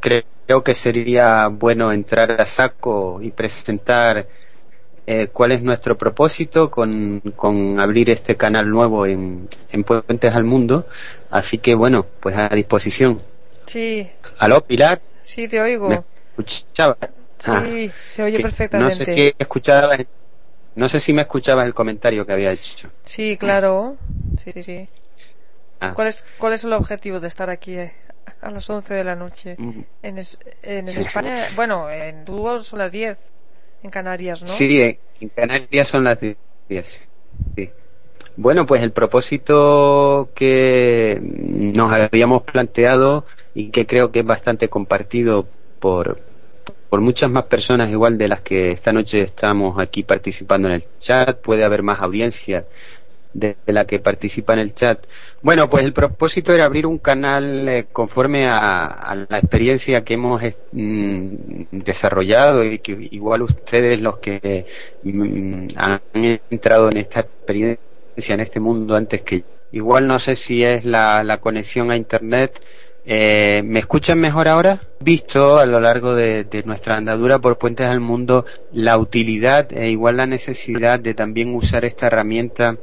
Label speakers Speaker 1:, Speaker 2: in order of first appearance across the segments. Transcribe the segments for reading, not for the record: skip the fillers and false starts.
Speaker 1: creo que sería bueno entrar a saco y presentar cuál es nuestro propósito con abrir este canal nuevo en Puentes al Mundo. Así que bueno, pues a disposición.
Speaker 2: Sí,
Speaker 1: ¿Aló, Pilar?
Speaker 2: sí, te
Speaker 1: ¿Me
Speaker 2: oigo.
Speaker 1: escuchabas?
Speaker 2: Sí, se oye
Speaker 1: No sé
Speaker 2: perfectamente.
Speaker 1: si escuchabas, no sé si me escuchabas el comentario que había hecho.
Speaker 2: Sí, claro. Sí, sí, sí.
Speaker 1: Ah,
Speaker 2: ¿Cuál es el objetivo de estar aquí a las 11 de la noche?
Speaker 1: mm,
Speaker 2: En España, bueno, en tú son las 10 en Canarias, ¿no?
Speaker 1: sí, en Canarias son las 10. Sí. Bueno, pues el propósito que nos habíamos planteado y que creo que es bastante compartido por, por muchas más personas igual de las que esta noche estamos aquí participando en el chat, puede haber más audiencia de la que participa en el chat. Bueno, pues el propósito era abrir un canal conforme a la experiencia que hemos desarrollado y que igual ustedes los que han entrado en esta experiencia, en este mundo antes que igual no sé si es la conexión a internet. ¿Me escuchan mejor ahora? Visto a lo largo de nuestra andadura por Puentes al Mundo la utilidad e igual la necesidad de también usar esta herramienta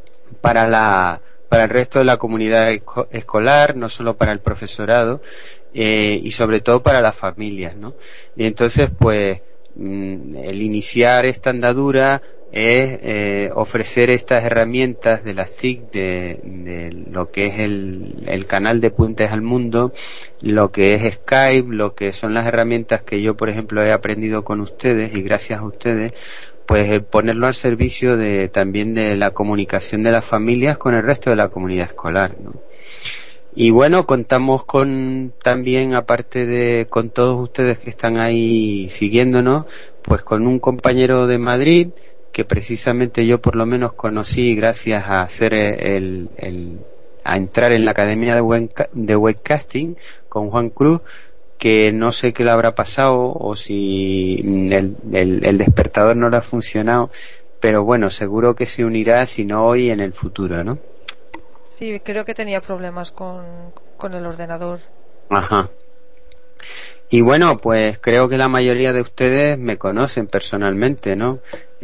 Speaker 1: para el resto de la comunidad escolar, no solo para el profesorado, y sobre todo para las familias, ¿no? Y entonces, pues, el iniciar esta andadura es ofrecer estas herramientas de las TIC, de lo que es el canal de Puentes al Mundo, lo que es Skype, lo que son las herramientas que yo, por ejemplo, he aprendido con ustedes y gracias a ustedes, pues ponerlo al servicio de también de la comunicación de las familias con el resto de la comunidad escolar, ¿no? Y bueno, contamos con también, aparte de con todos ustedes que están ahí siguiéndonos, pues con un compañero de Madrid que precisamente yo por lo menos conocí gracias a hacer a entrar en la academia de webcasting con Juan Cruz, que no sé qué le habrá pasado o si el despertador no le ha funcionado, pero bueno, seguro que se unirá, si no hoy, en el futuro, ¿no?
Speaker 2: Sí, creo que tenía problemas con el ordenador.
Speaker 1: Ajá. Y bueno, pues creo que la mayoría de ustedes me conocen personalmente, ¿no?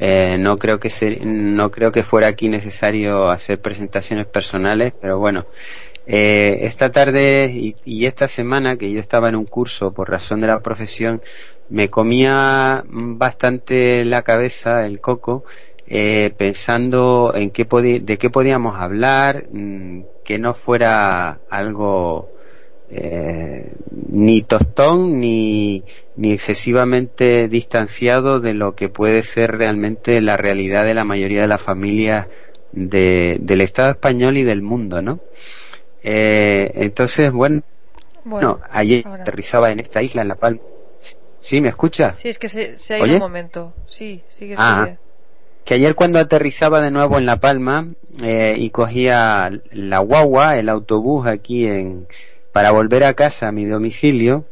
Speaker 1: No creo que fuera aquí necesario hacer presentaciones personales, pero bueno, esta tarde y esta semana que yo estaba en un curso por razón de la profesión, me comía bastante la cabeza, el coco, pensando en de qué podíamos hablar, que no fuera algo ni tostón ni excesivamente distanciado de lo que puede ser realmente la realidad de la mayoría de las familias del Estado español y del mundo, ¿no? Entonces, bueno,
Speaker 2: Bueno,
Speaker 1: ayer
Speaker 2: ahora.
Speaker 1: aterrizaba en esta isla, en La Palma. ¿Sí, me escucha?
Speaker 2: Sí, es que se ha ido un
Speaker 1: ¿Oye?
Speaker 2: momento. Sí, sigue,
Speaker 1: Ah,
Speaker 2: sigue.
Speaker 1: que ayer cuando aterrizaba de nuevo en La Palma y cogía la guagua, el autobús aquí para volver a casa, a mi domicilio,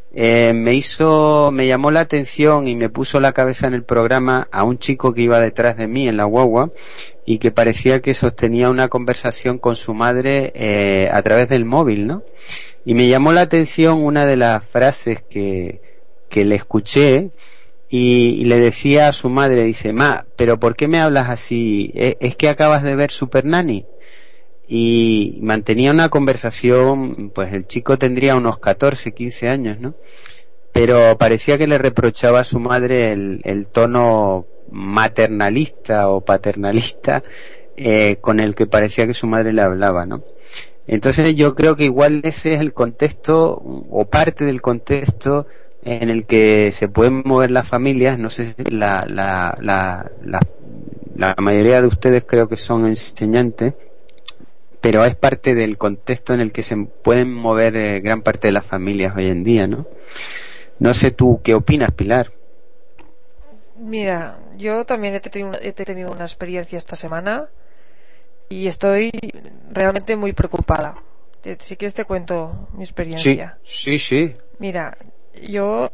Speaker 1: me llamó la atención y me puso la cabeza en el programa a un chico que iba detrás de mí en la guagua y que parecía que sostenía una conversación con su madre a través del móvil, ¿no? Y me llamó la atención una de las frases que le escuché y le decía a su madre, dice, ma, pero ¿por qué me hablas así? ¿Es que acabas de ver Super Nanny? Y mantenía una conversación, pues el chico tendría unos 14, 15 años, ¿no? Pero parecía que le reprochaba a su madre el tono maternalista o paternalista con el que parecía que su madre le hablaba, ¿no? Entonces yo creo que igual ese es el contexto o parte del contexto en el que se pueden mover las familias. No sé si la mayoría de ustedes creo que son enseñantes, pero es parte del contexto en el que se pueden mover gran parte de las familias hoy en día, ¿no? No sé tú qué opinas, Pilar.
Speaker 2: Mira, yo también he tenido una experiencia esta semana y estoy realmente muy preocupada. Si quieres te cuento mi
Speaker 1: Sí,
Speaker 2: experiencia.
Speaker 1: sí, sí.
Speaker 2: Mira, yo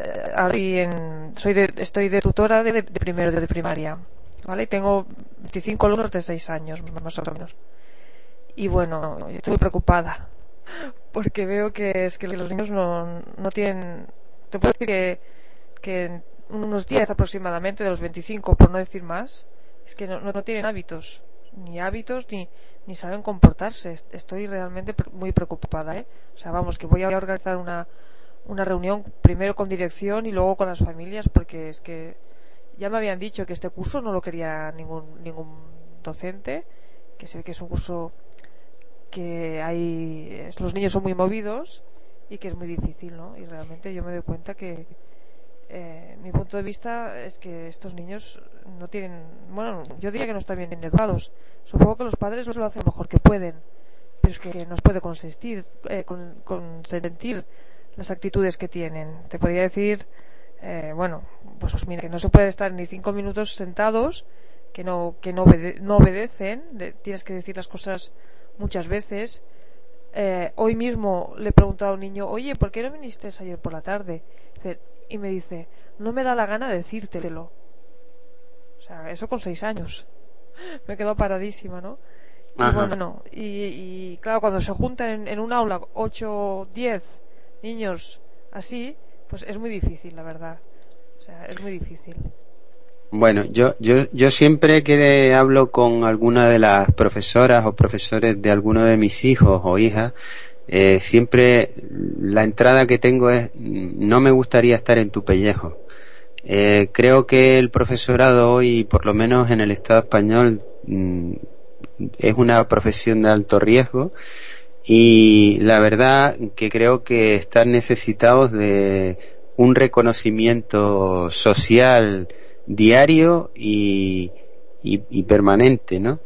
Speaker 2: estoy de tutora de primero de primaria, ¿vale? Y tengo 25 alumnos de 6 años, más o menos. Y bueno, estoy muy preocupada porque veo que es que los niños no tienen, te puedo decir que en unos 10 aproximadamente, de los 25, por no decir más, es que no tienen hábitos ni saben comportarse. Estoy realmente muy preocupada, ¿eh? O sea, vamos, que voy a organizar una reunión primero con dirección y luego con las familias, porque es que ya me habían dicho que este curso no lo quería ningún docente, que se ve que es un curso que los niños son muy movidos y que es muy difícil, ¿no? Y realmente yo me doy cuenta que mi punto de vista es que estos niños no tienen, bueno, yo diría que no están bien educados. Supongo que los padres lo hacen lo mejor que pueden, pero es que no se puede consentir las actitudes que tienen. Te podría decir, bueno, pues mira, que no se puede estar ni 5 minutos sentados, que no obedecen, tienes que decir las cosas muchas veces. Hoy mismo le he preguntado a un niño, oye, ¿por qué no viniste ayer por la tarde? Y me dice, no me da la gana decírtelo. O sea, eso con 6 años. Me quedo paradísima, ¿no?
Speaker 1: Ajá.
Speaker 2: Y bueno, y claro, cuando se juntan en un aula 8, 10 niños así, pues es muy difícil, la verdad. O sea, es muy difícil.
Speaker 1: Bueno, yo siempre que hablo con alguna de las profesoras o profesores de alguno de mis hijos o hijas, siempre la entrada que tengo es: no me gustaría estar en tu pellejo. Creo que el profesorado hoy, por lo menos en el Estado español, es una profesión de alto riesgo, y la verdad que creo que están necesitados de un reconocimiento social diario y permanente, ¿no?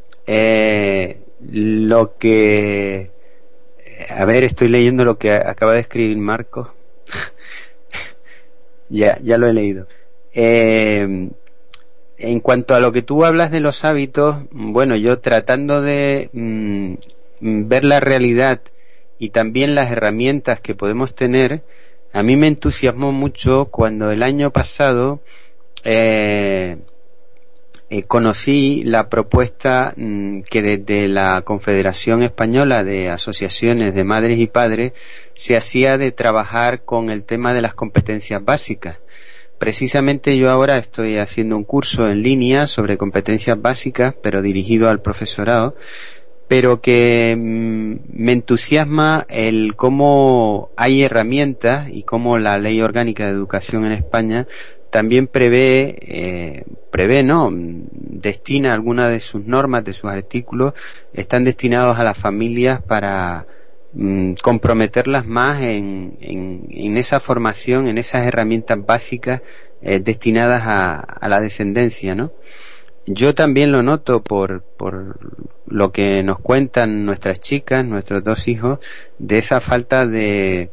Speaker 1: Lo que, a ver, estoy leyendo lo que acaba de escribir Marcos. Ya lo he leído. En cuanto a lo que tú hablas de los hábitos, bueno, yo tratando de ver la realidad y también las herramientas que podemos tener, a mí me entusiasmó mucho cuando el año pasado conocí la propuesta que desde la Confederación Española de Asociaciones de Madres y Padres se hacía de trabajar con el tema de las competencias básicas. Precisamente yo ahora estoy haciendo un curso en línea sobre competencias básicas, pero dirigido al profesorado, pero que me entusiasma el cómo hay herramientas y cómo la Ley Orgánica de Educación en España también destina algunas de sus normas, de sus artículos, están destinados a las familias para comprometerlas más en esa formación, en esas herramientas básicas destinadas a la descendencia, ¿no? Yo también lo noto por lo que nos cuentan nuestras chicas, nuestros 2 hijos, de esa falta de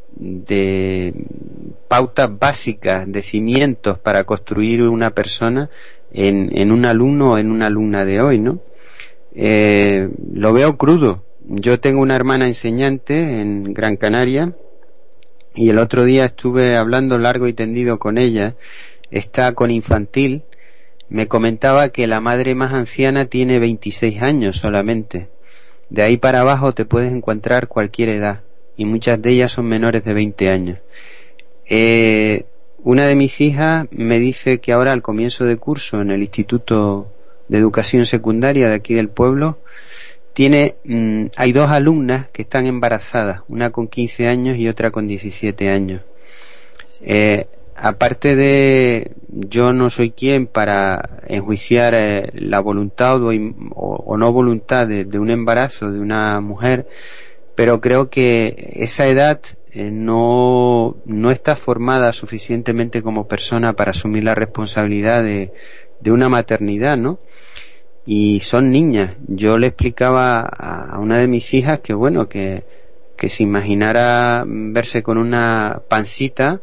Speaker 1: pautas básicas, de cimientos para construir una persona en un alumno o en una alumna de hoy, ¿no? Lo veo crudo. Yo tengo una hermana enseñante en Gran Canaria y el otro día estuve hablando largo y tendido con ella. Está con infantil. Me comentaba que la madre más anciana tiene 26 años solamente. De ahí para abajo te puedes encontrar cualquier edad, y muchas de ellas son menores de 20 años. Una de mis hijas me dice que ahora, al comienzo de curso en el Instituto de Educación Secundaria de aquí del pueblo, hay 2 alumnas que están embarazadas, una con 15 años y otra con 17 años. Aparte de, yo no soy quien para enjuiciar la voluntad o no voluntad de un embarazo de una mujer, pero creo que esa edad no está formada suficientemente como persona para asumir la responsabilidad de una maternidad, ¿no? Y son niñas. Yo le explicaba a una de mis hijas que bueno, que se imaginara verse con una pancita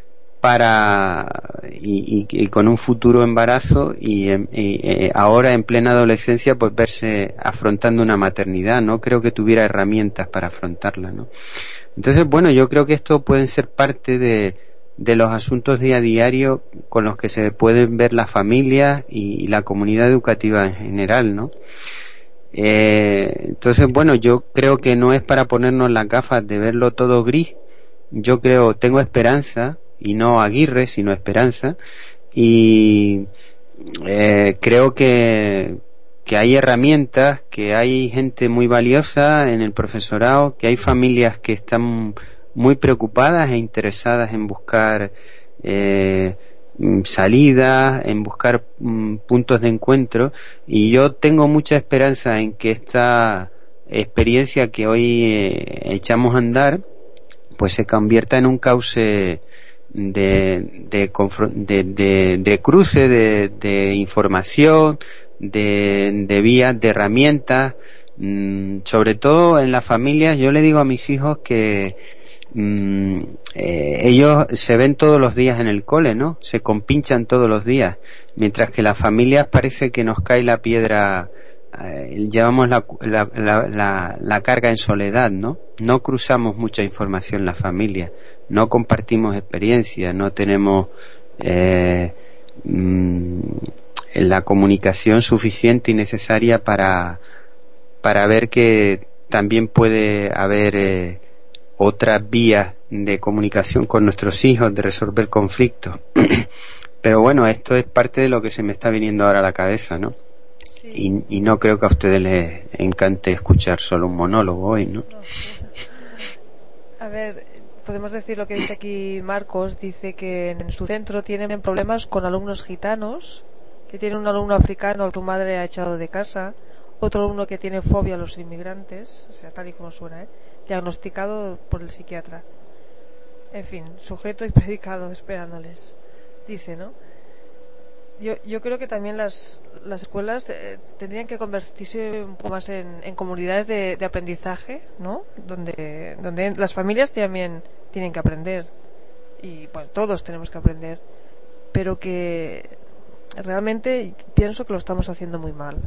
Speaker 1: y con un futuro embarazo y ahora en plena adolescencia pues verse afrontando una maternidad. No creo que tuviera herramientas para afrontarla, ¿no? Entonces, bueno, yo creo que esto pueden ser parte de los asuntos día a diario con los que se pueden ver las familias y la comunidad educativa en general, ¿no? Entonces, bueno, yo creo que no es para ponernos las gafas de verlo todo gris. Yo tengo esperanza, y no Aguirre, sino esperanza, y creo que hay herramientas, que hay gente muy valiosa en el profesorado, que hay familias que están muy preocupadas e interesadas en buscar salidas, en buscar puntos de encuentro, y yo tengo mucha esperanza en que esta experiencia que hoy echamos a andar pues se convierta en un cauce de cruce de información, de vías, de herramientas, sobre todo en las familias. Yo le digo a mis hijos que ellos se ven todos los días en el cole, ¿no? Se compinchan todos los días, mientras que las familias parece que nos cae la piedra, llevamos la carga en soledad, ¿no? No cruzamos mucha información en la familia, no compartimos experiencias, no tenemos la comunicación suficiente y necesaria para ver que también puede haber otras vías de comunicación con nuestros hijos, de resolver conflictos. Pero bueno, esto es parte de lo que se me está viniendo ahora a la cabeza, ¿no? Sí. Y no creo que a ustedes les encante escuchar solo un monólogo hoy, ¿no?
Speaker 2: A ver, podemos decir lo que dice aquí Marcos. Dice que en su centro tienen problemas con alumnos gitanos, que tiene un alumno africano que su madre ha echado de casa, otro alumno que tiene fobia a los inmigrantes, o sea, tal y como suena, diagnosticado por el psiquiatra. En fin, sujeto y predicado esperándoles, dice, ¿no? Yo creo que también las escuelas tendrían que convertirse un poco más en comunidades de aprendizaje, ¿no? Donde las familias también tienen que aprender, y bueno, todos tenemos que aprender, pero que realmente pienso que lo estamos haciendo muy mal.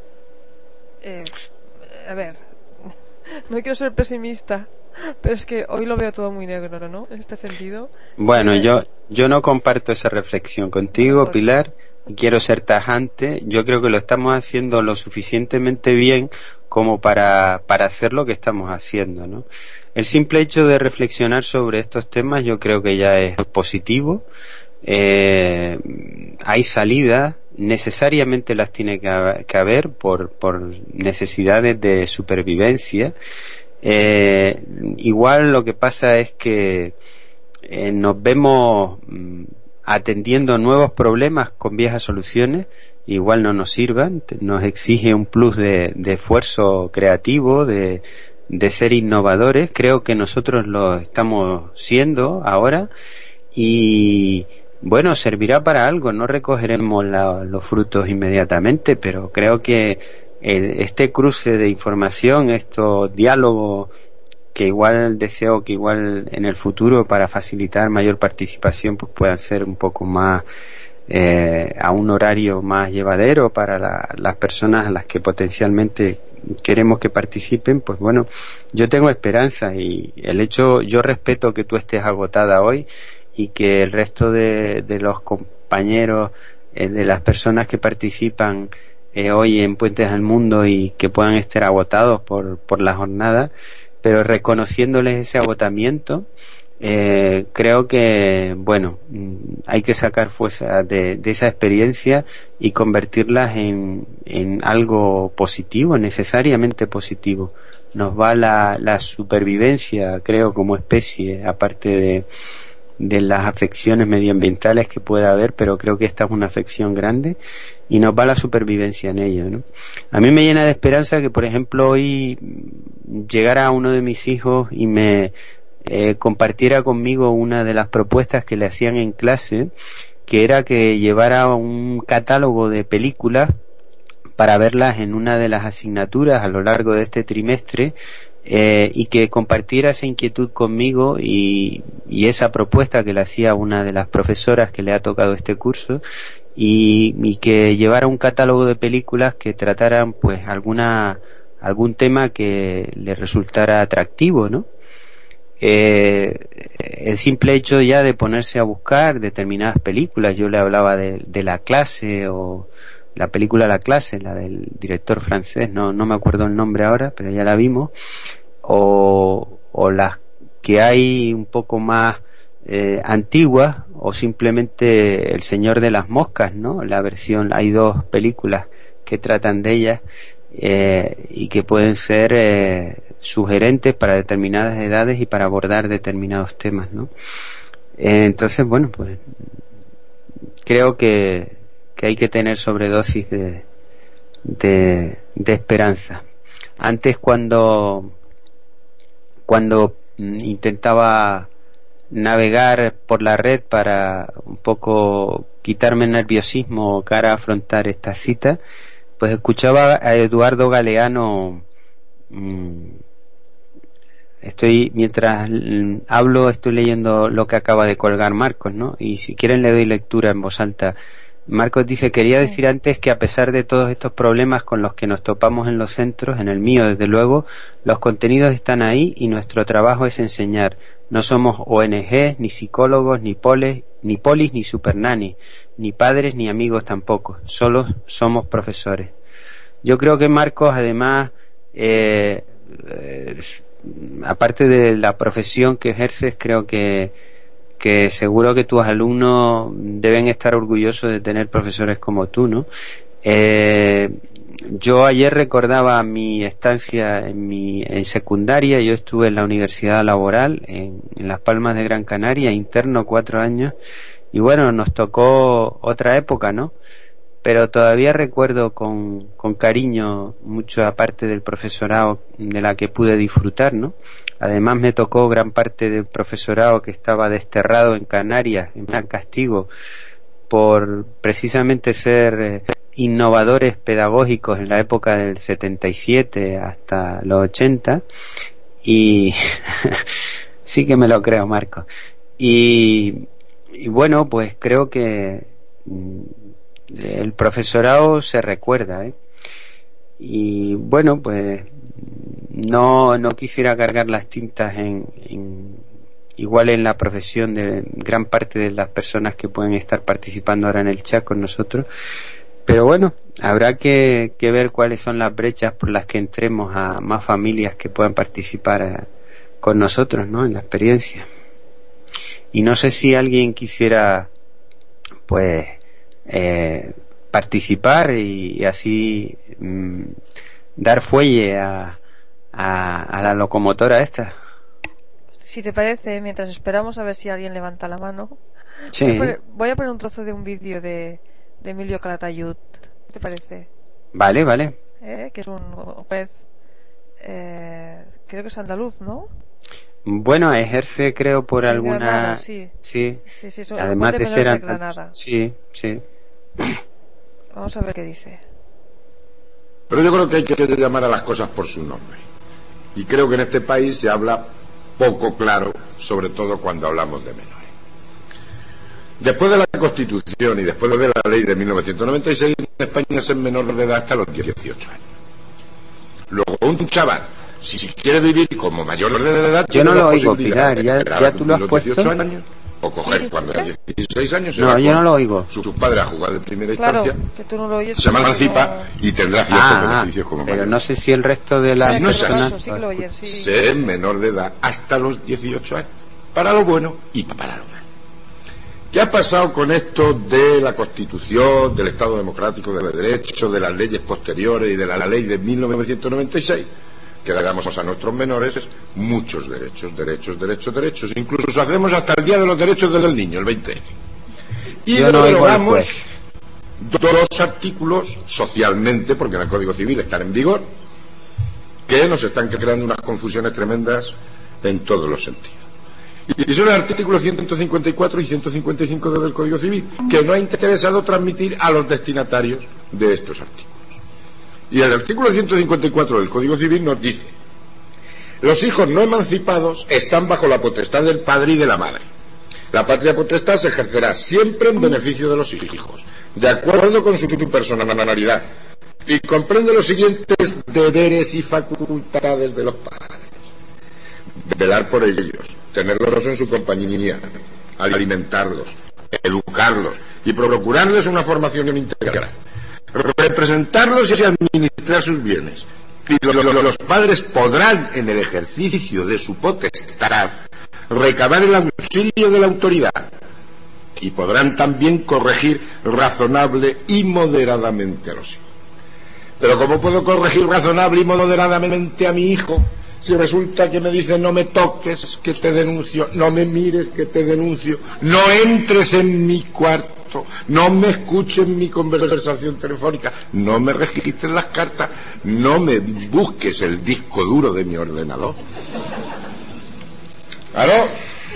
Speaker 2: A ver, no quiero ser pesimista, pero es que hoy lo veo todo muy negro, ¿no? En este sentido.
Speaker 1: Bueno, yo no comparto esa reflexión contigo, Pilar, y quiero ser tajante. Yo creo que lo estamos haciendo lo suficientemente bien como para hacer lo que estamos haciendo, ¿no? El simple hecho de reflexionar sobre estos temas yo creo que ya es positivo. Hay salidas, necesariamente las tiene que haber por necesidades de supervivencia. Igual lo que pasa es que nos vemos atendiendo nuevos problemas con viejas soluciones, igual no nos sirvan, nos exige un plus de esfuerzo creativo, de ser innovadores. Creo que nosotros lo estamos siendo ahora, y bueno, servirá para algo. No recogeremos los frutos inmediatamente, pero creo que este cruce de información, estos diálogos, que igual deseo que igual en el futuro, para facilitar mayor participación, pues puedan ser un poco más a un horario más llevadero para las personas a las que potencialmente queremos que participen. Pues bueno, yo tengo esperanza, y yo respeto que tú estés agotada hoy, y que el resto de los compañeros, de las personas que participan hoy en Puentes al Mundo, y que puedan estar agotados por la jornada, pero reconociéndoles ese agotamiento, creo que bueno, hay que sacar fuerza de esa experiencia y convertirlas en algo positivo, necesariamente positivo. Nos va la supervivencia, creo, como especie, aparte de las afecciones medioambientales que pueda haber, pero creo que esta es una afección grande, y nos va la supervivencia en ello, ¿no? A mí me llena de esperanza que, por ejemplo, hoy llegara uno de mis hijos y me compartiera conmigo una de las propuestas que le hacían en clase, que era que llevara un catálogo de películas para verlas en una de las asignaturas a lo largo de este trimestre, y que compartiera esa inquietud conmigo y esa propuesta que le hacía una de las profesoras que le ha tocado este curso, y que llevara un catálogo de películas que trataran pues algún tema que le resultara atractivo, ¿no? El simple hecho ya de ponerse a buscar determinadas películas, yo le hablaba de La Clase o la película La clase, la del director francés, no me acuerdo el nombre ahora, pero ya la vimos, o las que hay un poco más antiguas, o simplemente El Señor de las Moscas, ¿no? La versión, hay dos películas que tratan de ellas, y que pueden ser sugerentes para determinadas edades y para abordar determinados temas, ¿no? Entonces, bueno, pues creo que hay que tener sobredosis de esperanza. Antes, cuando intentaba navegar por la red para un poco quitarme el nerviosismo cara a afrontar esta cita, pues escuchaba a Eduardo Galeano. Mientras hablo, estoy leyendo lo que acaba de colgar Marcos, ¿no? Y si quieren le doy lectura en voz alta. Marcos dice: quería decir antes que a pesar de todos estos problemas con los que nos topamos en los centros, en el mío desde luego, los contenidos están ahí y nuestro trabajo es enseñar. No somos ONG, ni psicólogos, ni polis, ni supernanis, ni padres, ni amigos tampoco. Solo somos profesores. Yo creo que Marcos, además, aparte de la profesión que ejerces, creo que seguro que tus alumnos deben estar orgullosos de tener profesores como tú, ¿no? Yo ayer recordaba mi estancia en secundaria. Yo estuve en la Universidad Laboral en Las Palmas de Gran Canaria, interno 4 años, y bueno, nos tocó otra época, ¿no? Pero todavía recuerdo con cariño mucho aparte del profesorado de la que pude disfrutar, ¿no? Además me tocó gran parte del profesorado que estaba desterrado en Canarias, en plan castigo, por precisamente ser innovadores pedagógicos en la época del 77 hasta los 80, y sí que me lo creo, Marco. Y bueno, pues creo que el profesorado se recuerda, y bueno, pues no quisiera cargar las tintas igual en la profesión de gran parte de las personas que pueden estar participando ahora en el chat con nosotros, pero bueno, habrá que ver cuáles son las brechas por las que entremos a más familias que puedan participar con nosotros, ¿no? En la experiencia. Y no sé si alguien quisiera pues participar y así dar fuelle a la locomotora esta.
Speaker 2: Si te parece, mientras esperamos a ver si alguien levanta la mano,
Speaker 1: sí.
Speaker 2: voy a poner un trozo de un vídeo de Emilio Calatayud. ¿Qué te parece?
Speaker 1: Vale.
Speaker 2: Que es un juez, creo que es andaluz, ¿no?
Speaker 1: Bueno, ejerce, creo, por
Speaker 2: en
Speaker 1: alguna...
Speaker 2: Granada, sí.
Speaker 1: Además de ser
Speaker 2: andaluz.
Speaker 1: Sí.
Speaker 2: Vamos a ver qué dice.
Speaker 3: Pero yo creo que hay que llamar a las cosas por su nombre. Y creo que en este país se habla poco claro, sobre todo cuando hablamos de menores. Después de la Constitución y después de la ley de 1996, en España es menor de edad hasta los 18 años. Luego, un chaval, si quiere vivir como mayor de edad,
Speaker 1: yo no lo oigo, Pilar, ya tú lo has puesto.
Speaker 3: 18 años, o coger cuando era 16 años.
Speaker 1: No, yo no lo oigo.
Speaker 3: Su padre ha jugado de primera instancia.
Speaker 2: Que tú no lo oyes,
Speaker 3: se emancipa y tendrá ciertos beneficios como
Speaker 1: pero
Speaker 3: mayor.
Speaker 1: no sé si el resto de las personas...
Speaker 3: Ser menor de edad hasta los 18 años. Para lo bueno y para lo malo. ¿Qué ha pasado con esto de la Constitución, del Estado Democrático de Derecho, de las leyes posteriores y de la ley de 1996? Que le damos a nuestros menores muchos derechos. Incluso hacemos hasta el Día de los Derechos del Niño, el 20N. Y derogamos 2 artículos socialmente, porque en el Código Civil están en vigor, que nos están creando unas confusiones tremendas en todos los sentidos. Y son el artículo 154 y 155 del Código Civil, que no ha interesado transmitir a los destinatarios de estos artículos. Y el artículo 154 del Código Civil nos dice: los hijos no emancipados están bajo la potestad del padre y de la madre. La patria potestad se ejercerá siempre en beneficio de los hijos, de acuerdo con su personalidad, y comprende los siguientes deberes y facultades de los padres: velar por ellos, tenerlos en su compañía, alimentarlos, educarlos y procurarles una formación integral. representarlos y administrar sus bienes. Y los padres podrán, en el ejercicio de su potestad, recabar el auxilio de la autoridad y podrán también corregir razonable y moderadamente a los hijos. Pero ¿cómo puedo corregir razonable y moderadamente a mi hijo si resulta que me dice no me toques, que te denuncio, no me mires, que te denuncio, no entres en mi cuarto, no me escuches en mi conversación telefónica, no me registres las cartas, no me busques el disco duro de mi ordenador? ¿Claro?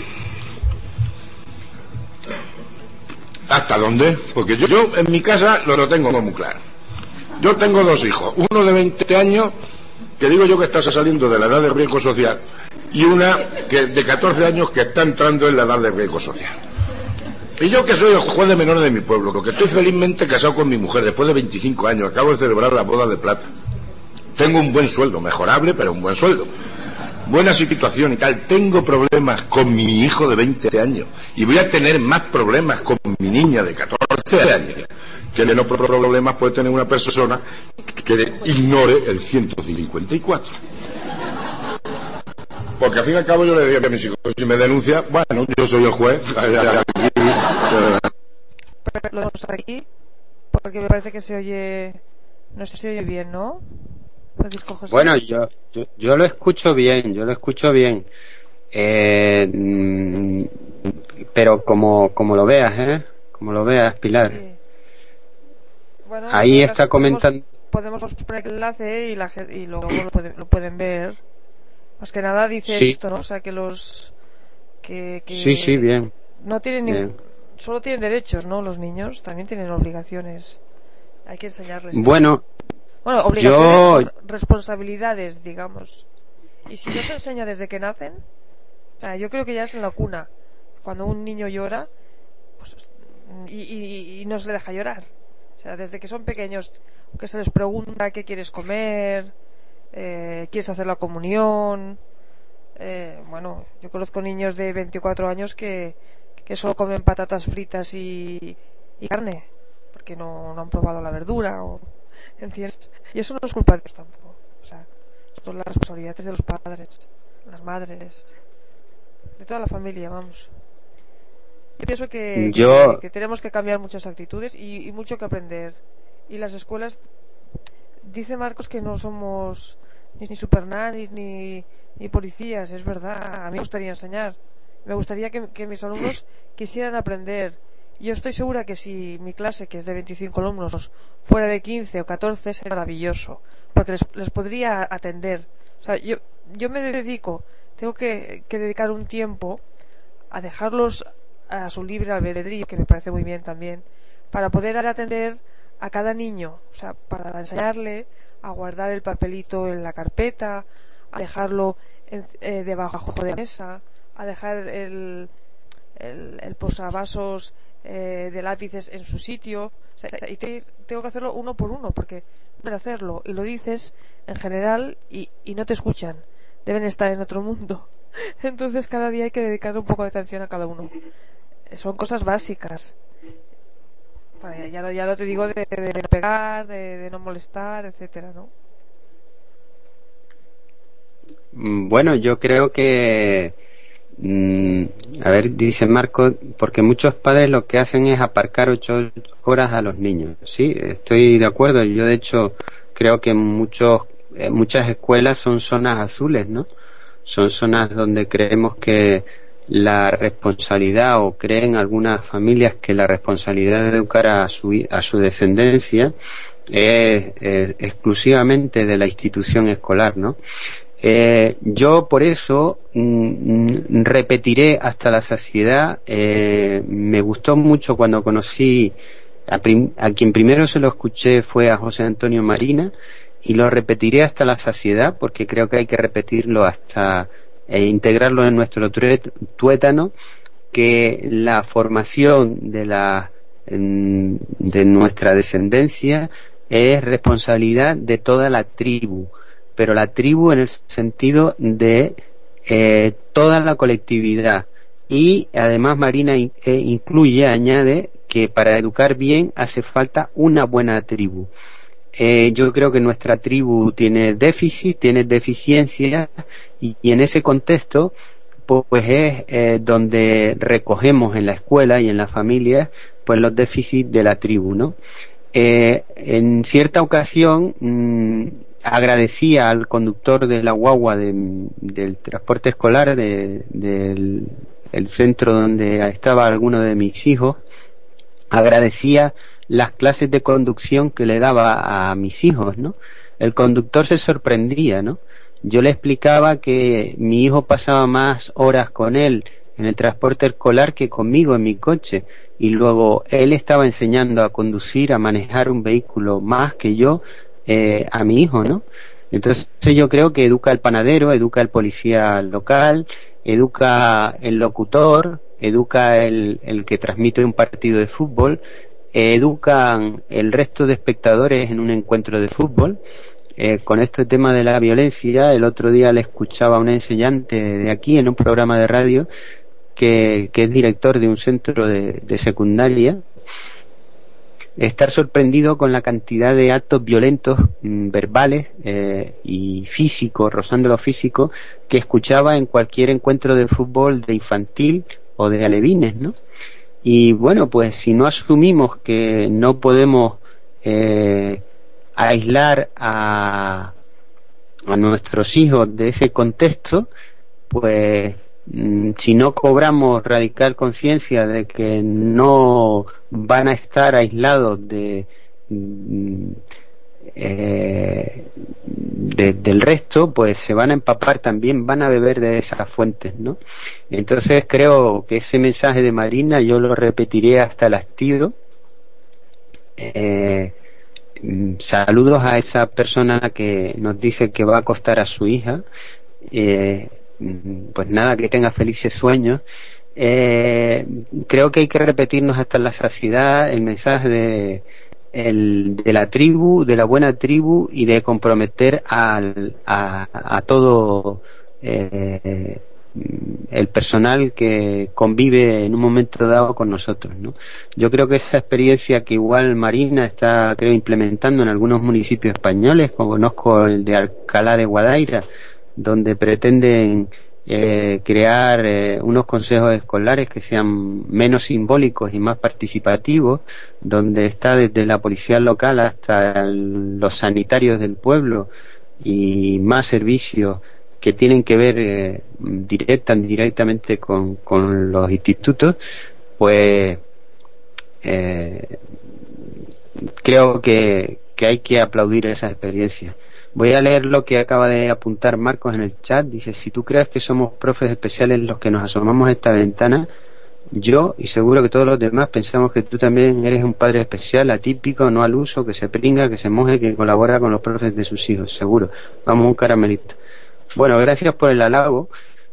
Speaker 3: ¿Hasta dónde? Porque yo en mi casa lo tengo muy claro. Yo tengo dos hijos, uno de 20 años, que digo yo que está saliendo de la edad de riesgo social, y una que de 14 años que está entrando en la edad de riesgo social. Y yo, que soy el juez de menores de mi pueblo, porque estoy felizmente casado con mi mujer después de 25 años, acabo de celebrar la boda de plata. Tengo un buen sueldo, mejorable, pero un buen sueldo. Buena situación y tal. Tengo problemas con mi hijo de 20 años y voy a tener más problemas con mi niña de 14 años que menos problemas puede tener una persona que ignore el 154. Porque al fin y al cabo yo le decía a mis hijos, si me denuncia, bueno, yo soy el juez.
Speaker 2: Lo vamos aquí porque me parece que se oye, no sé si se oye bien, ¿no? Francisco José.
Speaker 1: Bueno, yo lo escucho bien, pero como lo veas, como lo veas, Pilar.
Speaker 2: Sí. Bueno,
Speaker 1: ahí está comentando.
Speaker 2: Podemos poner el enlace y luego lo pueden ver. Más que nada dice
Speaker 1: Sí.
Speaker 2: esto, ¿no? O sea, que los que
Speaker 1: Sí, bien.
Speaker 2: no tienen
Speaker 1: bien.
Speaker 2: solo tienen derechos, ¿no? Los niños también tienen obligaciones. Hay que enseñarles.
Speaker 1: Bueno,
Speaker 2: obligaciones, responsabilidades, digamos. Y si no se enseña desde que nacen, o sea, yo creo que ya es en la cuna. Cuando un niño llora, pues y no se le deja llorar. O sea, desde que son pequeños, que se les pregunta qué quieres comer, quieres hacer la comunión. Bueno, yo conozco niños de 24 años que solo comen patatas fritas y carne, porque no han probado la verdura, ¿entiendes? Y eso no es culpa de ellos tampoco. O sea, son las responsabilidades de los padres, las madres, de toda la familia, vamos. Yo pienso que tenemos que cambiar muchas actitudes y mucho que aprender. Y las escuelas, dice Marcos que no somos ni supernanis ni policías, es verdad. A mí me gustaría enseñar. Me gustaría que mis alumnos quisieran aprender. Yo estoy segura que si mi clase, que es de 25 alumnos, fuera de 15 o 14, sería maravilloso, porque les podría atender. O sea, yo me dedico, tengo que dedicar un tiempo a dejarlos a su libre albedrío, que me parece muy bien también, para poder atender a cada niño, o sea, para enseñarle a guardar el papelito en la carpeta, a dejarlo debajo de la mesa, a dejar el posavasos de lápices en su sitio. O sea, y tengo que hacerlo uno por uno, porque no puedo hacerlo y lo dices en general y no te escuchan, deben estar en otro mundo. Entonces cada día hay que dedicar un poco de atención a cada uno. Son cosas básicas. Vale, ya no te digo de no pegar, de no molestar, etcétera, ¿no?
Speaker 1: Bueno, yo creo que a ver, dice Marco, porque muchos padres lo que hacen es aparcar 8 horas a los niños. Sí, estoy de acuerdo. Yo de hecho creo que muchas escuelas son zonas azules, ¿no? Son zonas donde creemos que la responsabilidad, o creen algunas familias que la responsabilidad de educar a su descendencia es exclusivamente de la institución escolar, ¿no? Yo por eso repetiré hasta la saciedad. Me gustó mucho cuando conocí a quien primero se lo escuché fue a José Antonio Marina, y lo repetiré hasta la saciedad, porque creo que hay que repetirlo hasta integrarlo en nuestro tuétano, que la formación de nuestra descendencia es responsabilidad de toda la tribu, pero la tribu en el sentido de toda la colectividad. Y además Marina añade que para educar bien hace falta una buena tribu. Yo creo que nuestra tribu tiene déficit, tiene deficiencias, y en ese contexto pues es donde recogemos en la escuela y en la familia pues los déficits de la tribu, ¿no? En cierta ocasión agradecía al conductor de la guagua del transporte escolar del el centro donde estaba alguno de mis hijos, agradecía las clases de conducción que le daba a mis hijos, ¿no? El conductor se sorprendía, ¿no? Yo le explicaba que mi hijo pasaba más horas con él en el transporte escolar que conmigo en mi coche, y luego él estaba enseñando a conducir, a manejar un vehículo más que yo a mi hijo, ¿no? Entonces yo creo que educa el panadero, educa el policía local, educa el locutor, educa el que transmite un partido de fútbol, educan el resto de espectadores en un encuentro de fútbol. Con este tema de la violencia, el otro día le escuchaba a un enseñante de aquí en un programa de radio que es director de un centro de secundaria, estar sorprendido con la cantidad de actos violentos verbales y físicos, rozando lo físico, que escuchaba en cualquier encuentro de fútbol de infantil o de alevines, ¿no? Y bueno, pues si no asumimos que no podemos aislar a nuestros hijos de ese contexto, pues si no cobramos radical conciencia de que no van a estar aislados del resto, pues se van a empapar también, van a beber de esas fuentes, ¿no? Entonces creo que ese mensaje de Marina yo lo repetiré hasta el hastío. Saludos a esa persona que nos dice que va a acostar a su hija. Pues nada, que tenga felices sueños. Creo que hay que repetirnos hasta la saciedad el mensaje de la tribu, de la buena tribu, y de comprometer a todo el personal que convive en un momento dado con nosotros, ¿no? Yo creo que esa experiencia que igual Marina está, creo, implementando en algunos municipios españoles, como conozco el de Alcalá de Guadaira, donde pretenden crear unos consejos escolares que sean menos simbólicos y más participativos, donde está desde la policía local hasta los sanitarios del pueblo y más servicios que tienen que ver indirectamente con los institutos, pues creo que hay que aplaudir esas experiencias. Voy a leer lo que acaba de apuntar Marcos en el chat. Dice: si tú crees que somos profes especiales los que nos asomamos a esta ventana, yo y seguro que todos los demás pensamos que tú también eres un padre especial, atípico, no al uso, que se pringa, que se moje, que colabora con los profes de sus hijos, seguro. Vamos, un caramelito. Bueno, gracias por el halago.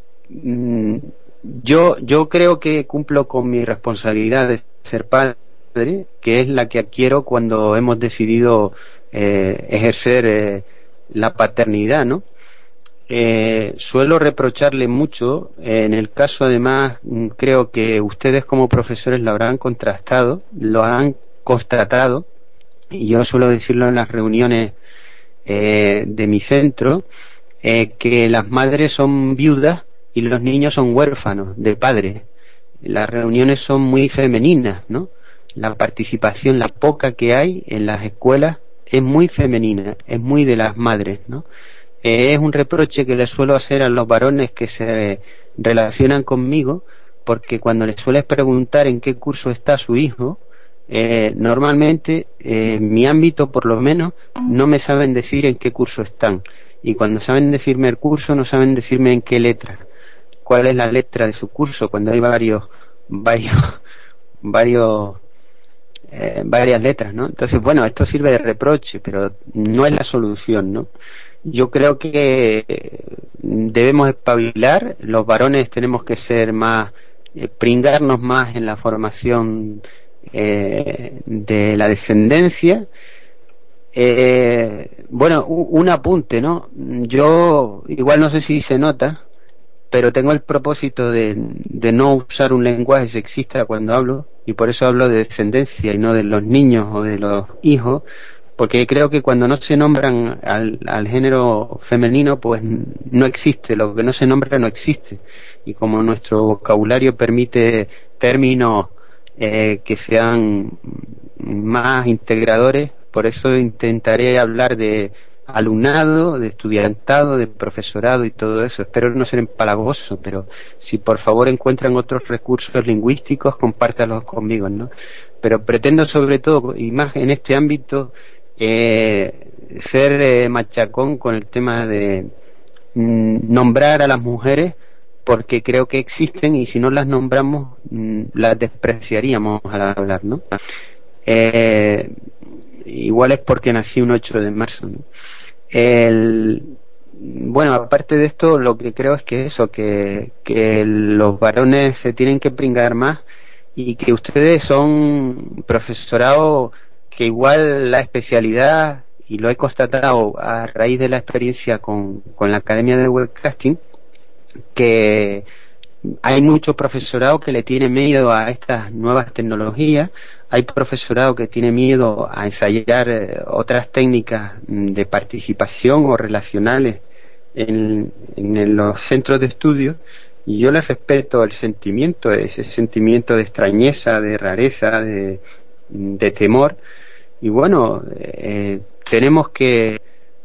Speaker 1: Yo creo que cumplo con mi responsabilidad de ser padre, que es la que adquiero cuando hemos decidido ejercer la paternidad, ¿no? Suelo reprocharle mucho, en el caso además creo que ustedes como profesores lo habrán contrastado, lo han constatado, y yo suelo decirlo en las reuniones de mi centro, que las madres son viudas y los niños son huérfanos de padre. Las reuniones son muy femeninas, ¿no? La participación, la poca que hay en las escuelas, es muy femenina, es muy de las madres, ¿no? Es un reproche que les suelo hacer a los varones que se relacionan conmigo, porque cuando les sueles preguntar en qué curso está su hijo, normalmente, en mi ámbito por lo menos, no me saben decir en qué curso están. Y cuando saben decirme el curso, no saben decirme en qué letra, cuál es la letra de su curso, cuando hay varias letras, ¿no? Entonces, bueno, esto sirve de reproche, pero no es la solución, ¿no? Yo creo que debemos espabilar, los varones tenemos que ser más, pringarnos más en la formación de la descendencia. Bueno, un apunte, ¿no? Yo, igual no sé si se nota, pero tengo el propósito de no usar un lenguaje sexista cuando hablo. y por eso hablo de descendencia y no de los niños o de los hijos, porque creo que cuando no se nombran al género femenino, pues no existe, lo que no se nombra no existe, y como nuestro vocabulario permite términos que sean más integradores, por eso intentaré hablar de alumnado, de estudiantado, de profesorado y todo eso. Espero no ser empalagoso, pero si por favor encuentran otros recursos lingüísticos, compártalos conmigo, ¿no? Pero pretendo sobre todo, y más en este ámbito, ser machacón con el tema de nombrar a las mujeres, porque creo que existen y si no las nombramos las despreciaríamos al hablar, ¿no? Igual es porque nací un 8 de marzo, ¿no? Bueno, aparte de esto, lo que creo es que eso, que los varones se tienen que pringar más, y que ustedes son profesorado que igual la especialidad, y lo he constatado a raíz de la experiencia con la Academia de Webcasting, que hay mucho profesorado que le tiene miedo a estas nuevas tecnologías, hay profesorado que tiene miedo a ensayar otras técnicas de participación o relacionales en los centros de estudio, y yo les respeto el sentimiento, ese sentimiento de extrañeza, de rareza, de temor, y bueno, tenemos que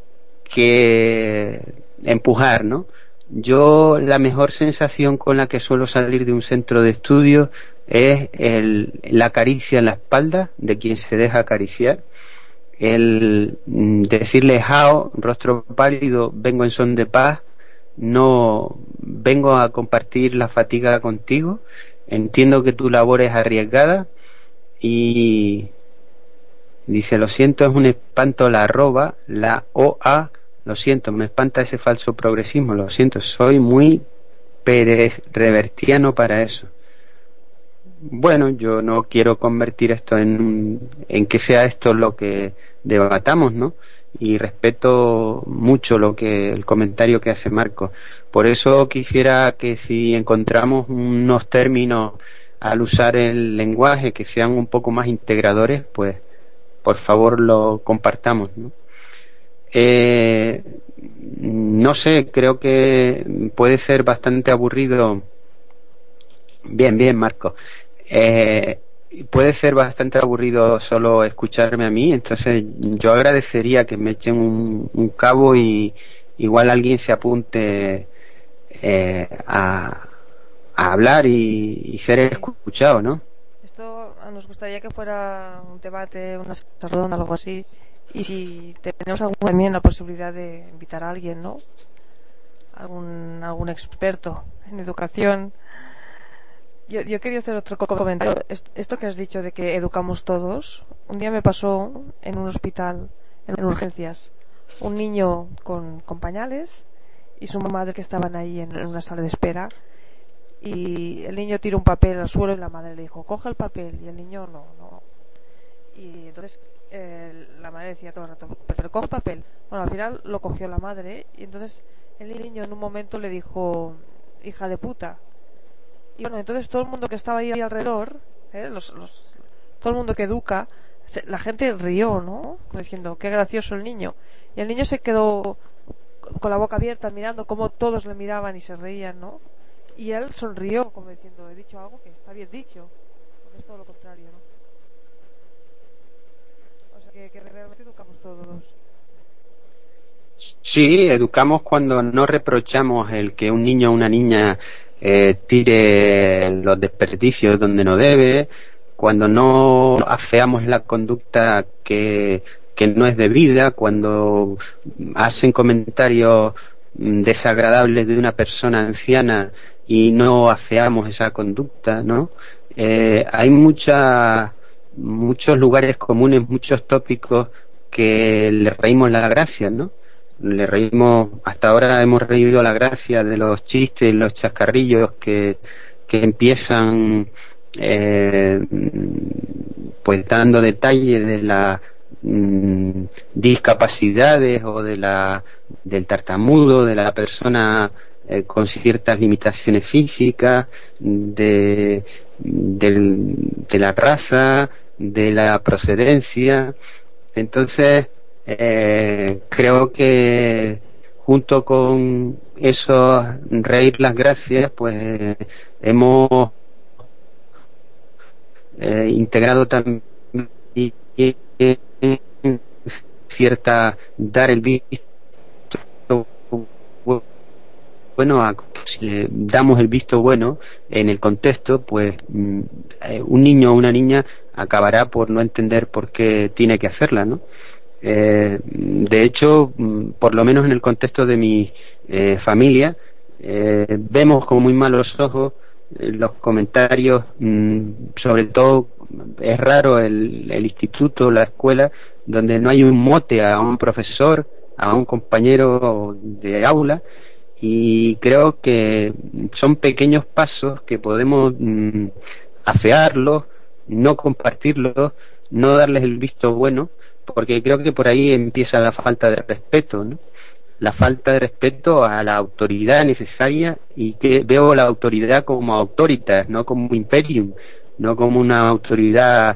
Speaker 1: empujar, ¿no? Yo la mejor sensación con la que suelo salir de un centro de estudio es la caricia en la espalda de quien se deja acariciar, el decirle Jao, rostro pálido, vengo en son de paz, no vengo a compartir la fatiga contigo, entiendo que tu labor es arriesgada, y dice, lo siento, es un espanto la arroba, la OA, lo siento, me espanta ese falso progresismo, lo siento, soy muy revertiano para eso. Bueno, yo no quiero convertir esto en que sea esto lo que debatamos, ¿no? Y respeto mucho el comentario que hace Marco. Por eso quisiera que si encontramos unos términos al usar el lenguaje que sean un poco más integradores, pues por favor lo compartamos, ¿no? No sé, creo que puede ser bastante aburrido. Bien, Marco. Puede ser bastante aburrido solo escucharme a mí, entonces yo agradecería que me echen un cabo y igual alguien se apunte a hablar y ser escuchado, ¿no?
Speaker 2: Esto nos gustaría que fuera un debate, una redonda, algo así. Y si tenemos también la posibilidad de invitar a alguien, ¿no? Algún experto en educación. Yo quería hacer otro comentario. Esto que has dicho de que educamos todos. Un día me pasó en un hospital, en urgencias, un niño con pañales y su madre que estaban ahí en una sala de espera. Y el niño tiró un papel al suelo y la madre le dijo, coge el papel. Y el niño no. Y entonces la madre decía todo el rato, pero coge el papel. Bueno, al final lo cogió la madre y entonces el niño en un momento le dijo, hija de puta. Y bueno, entonces todo el mundo que estaba ahí alrededor, todo el mundo que educa, la gente rió, ¿no? Como diciendo, qué gracioso el niño. Y el niño se quedó con la boca abierta mirando cómo todos le miraban y se reían, ¿no? Y él sonrió como diciendo, he dicho algo que está bien dicho. Porque es todo lo contrario, ¿no? O sea que realmente educamos todos.
Speaker 1: Sí, educamos cuando no reprochamos el que un niño o una niña tire los desperdicios donde no debe, cuando no afeamos la conducta que no es debida, cuando hacen comentarios desagradables de una persona anciana y no afeamos esa conducta, ¿no? Hay muchos lugares comunes, muchos tópicos que le reímos la gracia, ¿no? Le reímos, hasta ahora hemos reído la gracia de los chistes, los chascarrillos que empiezan pues dando detalles de las discapacidades o del tartamudo, de la persona con ciertas limitaciones físicas, de la raza, de la procedencia. Entonces, creo que junto con eso, reír las gracias, pues hemos integrado también dar el visto bueno si le damos el visto bueno en el contexto, pues un niño o una niña acabará por no entender por qué tiene que hacerla, ¿no? De hecho, por lo menos en el contexto de mi familia, vemos con muy malos ojos los comentarios, sobre todo es raro el instituto, la escuela, donde no hay un mote a un profesor, a un compañero de aula, y creo que son pequeños pasos que podemos afearlos, no compartirlos, no darles el visto bueno, porque creo que por ahí empieza la falta de respeto, ¿no? La falta de respeto a la autoridad necesaria, y que veo la autoridad como autoritas, no como imperium, no como una autoridad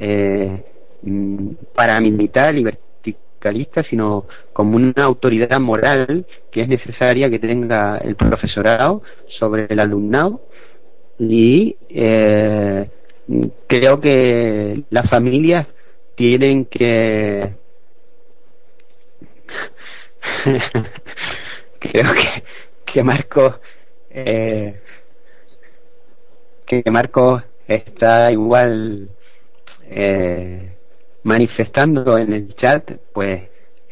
Speaker 1: paramilitar y verticalista, sino como una autoridad moral que es necesaria que tenga el profesorado sobre el alumnado. Y creo que las familias tienen que creo que Marcos está igual manifestando en el chat, pues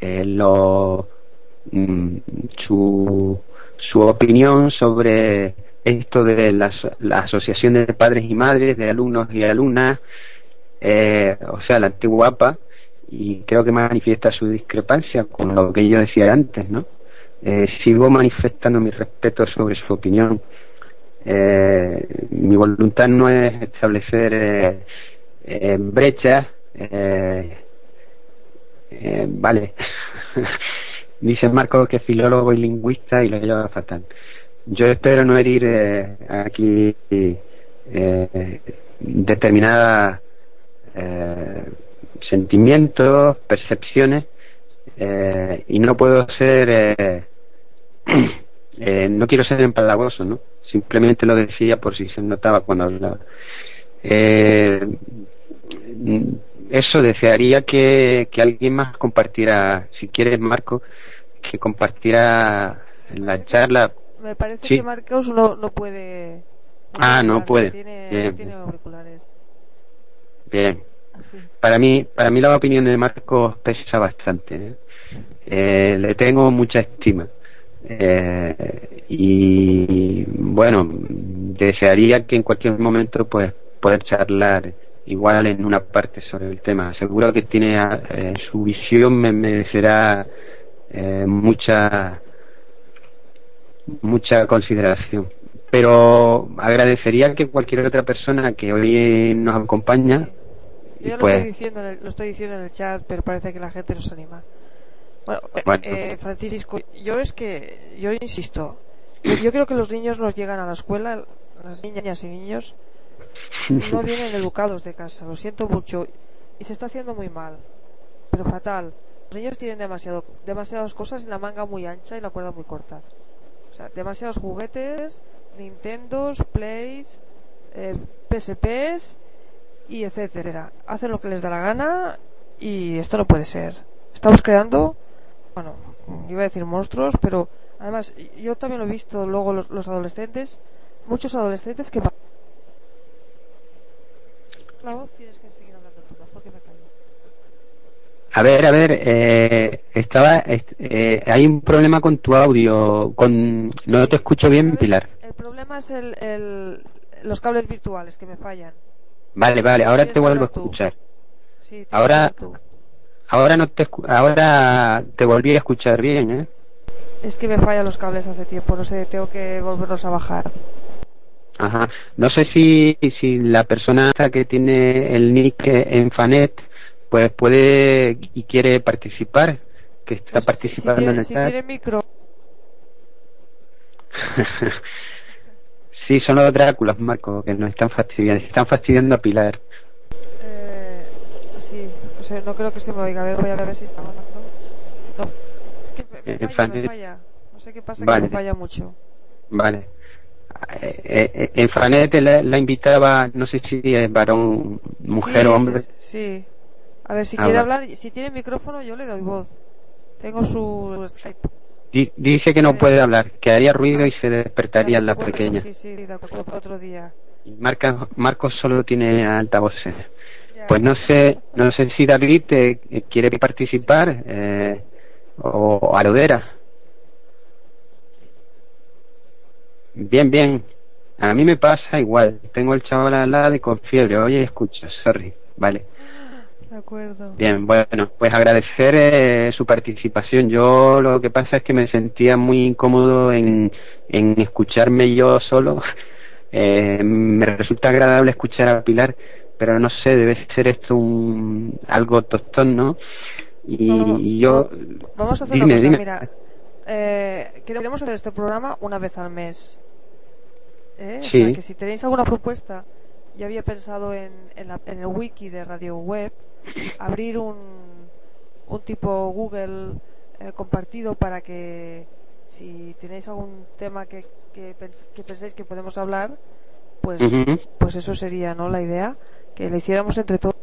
Speaker 1: su opinión sobre esto de la asociación de padres y madres, de alumnos y alumnas, o sea, la antigua APA, y creo que manifiesta su discrepancia con lo que yo decía antes, ¿no? Sigo manifestando mi respeto sobre su opinión. Mi voluntad no es establecer brechas, vale. Dice Marco que es filólogo y lingüista y lo lleva fatal. Yo espero no herir aquí determinadas sentimientos, percepciones, y no puedo ser no quiero ser empalagoso, ¿no? Simplemente lo decía por si se notaba cuando hablaba. Eso, desearía que alguien más compartiera, si quieres, Marco, que compartiera la charla.
Speaker 2: Me parece
Speaker 1: Sí.
Speaker 2: que Marcos no puede.
Speaker 1: No puede.
Speaker 2: Tiene auriculares.
Speaker 1: Bien.
Speaker 2: Así.
Speaker 1: Para mí la opinión de Marcos pesa bastante, le tengo mucha estima, y bueno, desearía que en cualquier momento pues poder charlar igual en una parte sobre el tema. Seguro que tiene su visión me merecerá mucha consideración, pero agradecería que cualquier otra persona que hoy nos acompaña.
Speaker 2: Yo ya
Speaker 1: pues,
Speaker 2: lo estoy diciendo en el chat, pero parece que la gente no se anima. Bueno, Francisco, yo insisto, yo creo que los niños nos llegan a la escuela, las niñas y niños no vienen educados de casa, lo siento mucho, y se está haciendo muy mal, pero fatal. Los niños tienen demasiadas cosas y la manga muy ancha y la cuerda muy corta. O sea, demasiados juguetes, Nintendos, Plays, PSPs y etcétera. Hacen lo que les da la gana y esto no puede ser. Estamos creando, bueno, iba a decir monstruos, pero además yo también lo he visto luego los adolescentes, muchos adolescentes que la voz tienes que seguir hablando tú, mejor que me callo.
Speaker 1: A ver, hay un problema con tu audio, no te escucho bien,
Speaker 2: ¿Sabes?
Speaker 1: Pilar.
Speaker 2: El problema es los cables virtuales que me fallan.
Speaker 1: Vale, ahora te vuelvo a
Speaker 2: tú.
Speaker 1: escuchar.
Speaker 2: Sí,
Speaker 1: Ahora te volví a escuchar bien, ¿eh?
Speaker 2: Es que me fallan los cables hace tiempo, no sé, tengo que volverlos a bajar.
Speaker 1: Ajá. No sé si la persona que tiene el nick en Fanet pues puede y quiere participar, que está participando en el
Speaker 2: si
Speaker 1: chat.
Speaker 2: tiene micro.
Speaker 1: Sí, son los Dráculas, Marco, que nos están fastidiando. Están fastidiando a Pilar.
Speaker 2: Sí, o sea, no creo que se me oiga. A ver, voy a ver si está hablando. No, me falla. No sé qué pasa, vale. Que me falla mucho.
Speaker 1: Vale. En Franet la invitaba, no sé si es varón, mujer o hombre.
Speaker 2: Sí. A ver, si quiere hablar, si tiene micrófono yo le doy voz. Tengo su Skype.
Speaker 1: Dice que no puede hablar, que haría ruido y se despertarían las pequeñas.
Speaker 2: Sí, de acuerdo, otro día.
Speaker 1: Marcos solo tiene altavoces. Pues no sé si David quiere participar o Arodera. Bien. A mí me pasa igual. Tengo el chaval al lado y con fiebre. Oye, escucha, sorry. Vale.
Speaker 2: De acuerdo.
Speaker 1: Bien, bueno, pues agradecer su participación. Yo lo que pasa es que me sentía muy incómodo en escucharme yo solo. Me resulta agradable escuchar a Pilar, pero no sé, debe ser esto algo tostón, ¿no? Y yo...
Speaker 2: Vamos a hacer una cosa, mira. Queremos hacer este programa una vez al mes. O sea, que si tenéis alguna propuesta, yo había pensado en el wiki de Radio Web abrir un tipo Google compartido para que si tenéis algún tema que penséis que podemos hablar, pues pues eso sería, ¿no?, la idea, que le hiciéramos entre todos.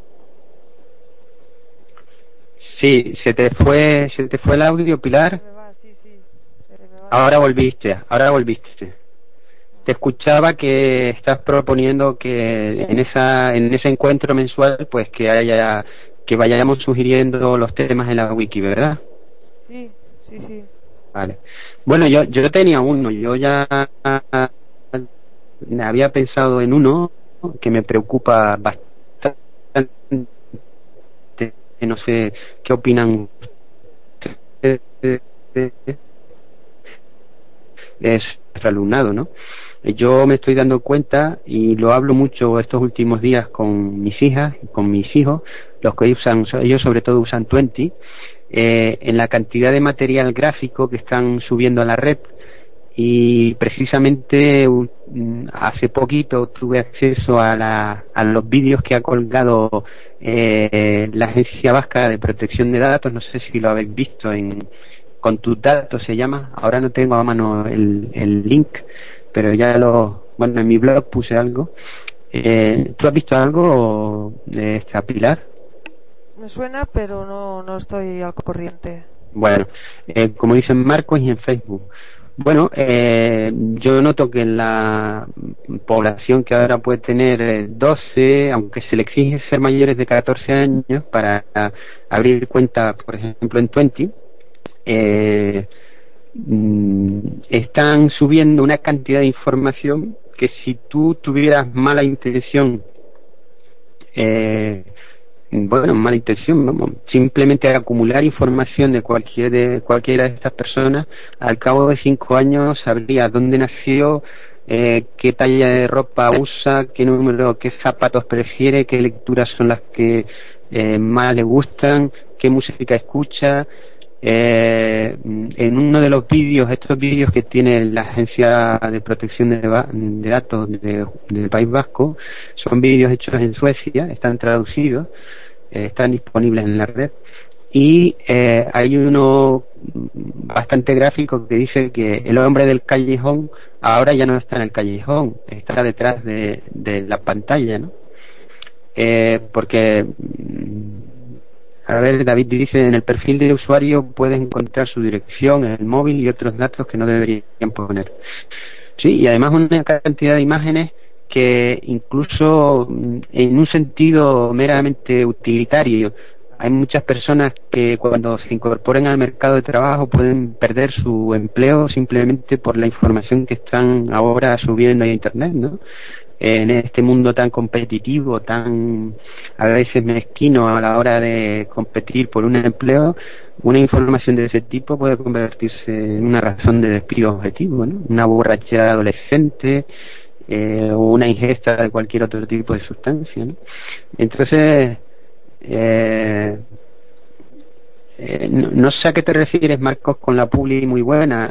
Speaker 1: Sí, se te fue el audio, Pilar. Ahora volviste. Te escuchaba que estás proponiendo que en ese encuentro mensual, pues que vayamos sugiriendo los temas en la wiki, ¿verdad?
Speaker 2: Sí.
Speaker 1: Vale. Bueno, yo tenía uno. Yo ya había pensado en uno que me preocupa bastante. No sé qué opinan. Es nuestro alumnado, ¿no? Yo me estoy dando cuenta, y lo hablo mucho estos últimos días con mis hijas y con mis hijos, los que ellos sobre todo usan Twenty, en la cantidad de material gráfico que están subiendo a la red. Y precisamente hace poquito tuve acceso a los vídeos que ha colgado la Agencia Vasca de Protección de Datos. No sé si lo habéis visto, con tus datos se llama. Ahora no tengo a mano el link, pero bueno, en mi blog puse algo. ¿Tú has visto algo de esta, Pilar?
Speaker 2: Me suena, pero no estoy al corriente.
Speaker 1: Bueno, como dicen Marcos, y en Facebook. Bueno, yo noto que en la población que ahora puede tener 12, aunque se le exige ser mayores de 14 años para abrir cuenta, por ejemplo, en Twenty, están subiendo una cantidad de información que si tú tuvieras mala intención, vamos, simplemente acumular información de cualquiera de estas personas, al cabo de 5 años sabrías dónde nació, qué talla de ropa usa, qué zapatos prefiere, qué lecturas son las que más le gustan, qué música escucha. En uno de los estos vídeos que tiene la Agencia de Protección de Datos del País Vasco, son vídeos hechos en Suecia, están traducidos, están disponibles en la red, y hay uno bastante gráfico que dice que el hombre del callejón ahora ya no está en el callejón, está detrás de la pantalla, ¿no? Porque a ver, David dice, en el perfil del usuario puedes encontrar su dirección, el móvil y otros datos que no deberían poner. Sí, y además una cantidad de imágenes que incluso en un sentido meramente utilitario, hay muchas personas que cuando se incorporen al mercado de trabajo pueden perder su empleo simplemente por la información que están ahora subiendo a Internet, ¿no? En este mundo tan competitivo, tan a veces mezquino a la hora de competir por un empleo, una información de ese tipo puede convertirse en una razón de despido objetivo, ¿no? Una borrachera adolescente, o una ingesta de cualquier otro tipo de sustancia, ¿no? Entonces, no sé a qué te refieres, Marcos, con la publi muy buena.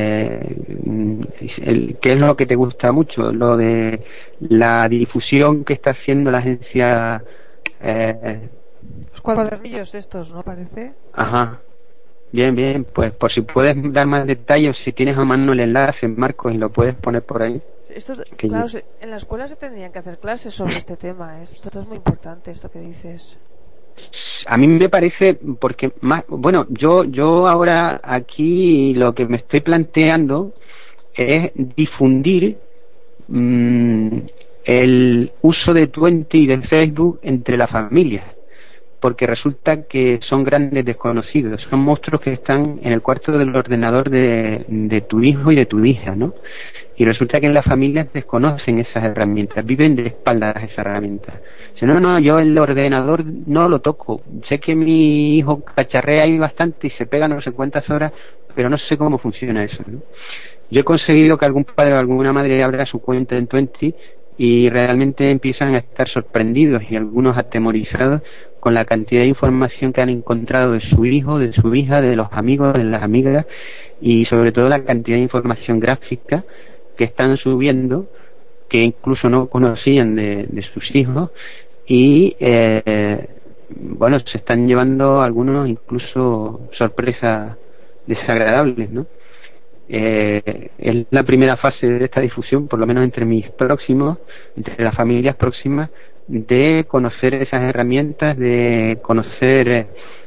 Speaker 1: ¿Qué es lo que te gusta mucho? Lo de la difusión que está haciendo la agencia.
Speaker 2: Los cuadernillos estos, ¿no parece?
Speaker 1: Ajá. Bien, bien. Pues por si puedes dar más detalles, si tienes a mano el enlace, Marcos, y lo puedes poner por ahí.
Speaker 2: Esto, claro, en la escuela se tendrían que hacer clases sobre este tema. Esto es muy importante, esto que dices.
Speaker 1: A mí me parece, porque más, bueno, yo ahora aquí lo que me estoy planteando es difundir el uso de Twenty y de Facebook entre las familias, porque resulta que son grandes desconocidos, son monstruos que están en el cuarto del ordenador de tu hijo y de tu hija, ¿no? Y resulta que en las familias desconocen esas herramientas, viven de espaldas a esas herramientas. Dicen, no, yo el ordenador no lo toco, sé que mi hijo cacharrea ahí bastante y se pega no sé cuántas horas, pero no sé cómo funciona eso, ¿no? Yo he conseguido que algún padre o alguna madre abra su cuenta en Twenty y realmente empiezan a estar sorprendidos y algunos atemorizados con la cantidad de información que han encontrado de su hijo, de su hija, de los amigos, de las amigas, y sobre todo la cantidad de información gráfica que están subiendo, que incluso no conocían de sus hijos, y bueno, se están llevando algunos incluso sorpresas desagradables, ¿no? Es la primera fase de esta difusión, por lo menos entre las familias próximas, de conocer esas herramientas, de conocer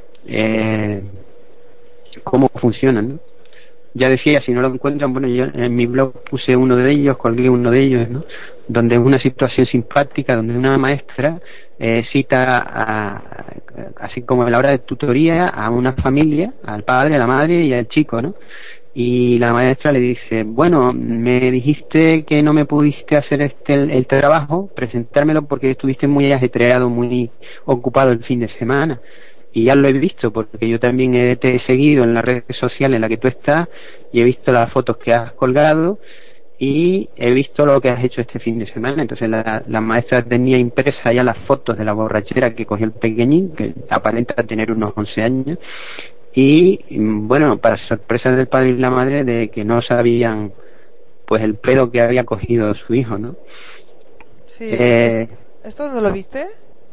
Speaker 1: cómo funcionan, ¿no? Ya decía, si no lo encuentran, bueno, yo en mi blog puse uno de ellos, colgué uno de ellos, ¿no? Donde es una situación simpática, donde una maestra cita, así como a la hora de tutoría, a una familia, al padre, a la madre y al chico, ¿no? Y la maestra le dice, bueno, me dijiste que no me pudiste hacer el trabajo, presentármelo porque estuviste muy ajetreado, muy ocupado el fin de semana. Y ya lo he visto, porque yo también te he seguido en la red social en la que tú estás y he visto las fotos que has colgado y he visto lo que has hecho este fin de semana. Entonces la maestra tenía impresa ya las fotos de la borrachera que cogió el pequeñín, que aparenta tener unos 11 años, y bueno, para sorpresa del padre y la madre, de que no sabían pues el pedo que había cogido su hijo, ¿no?
Speaker 2: Sí, ¿esto dónde lo viste?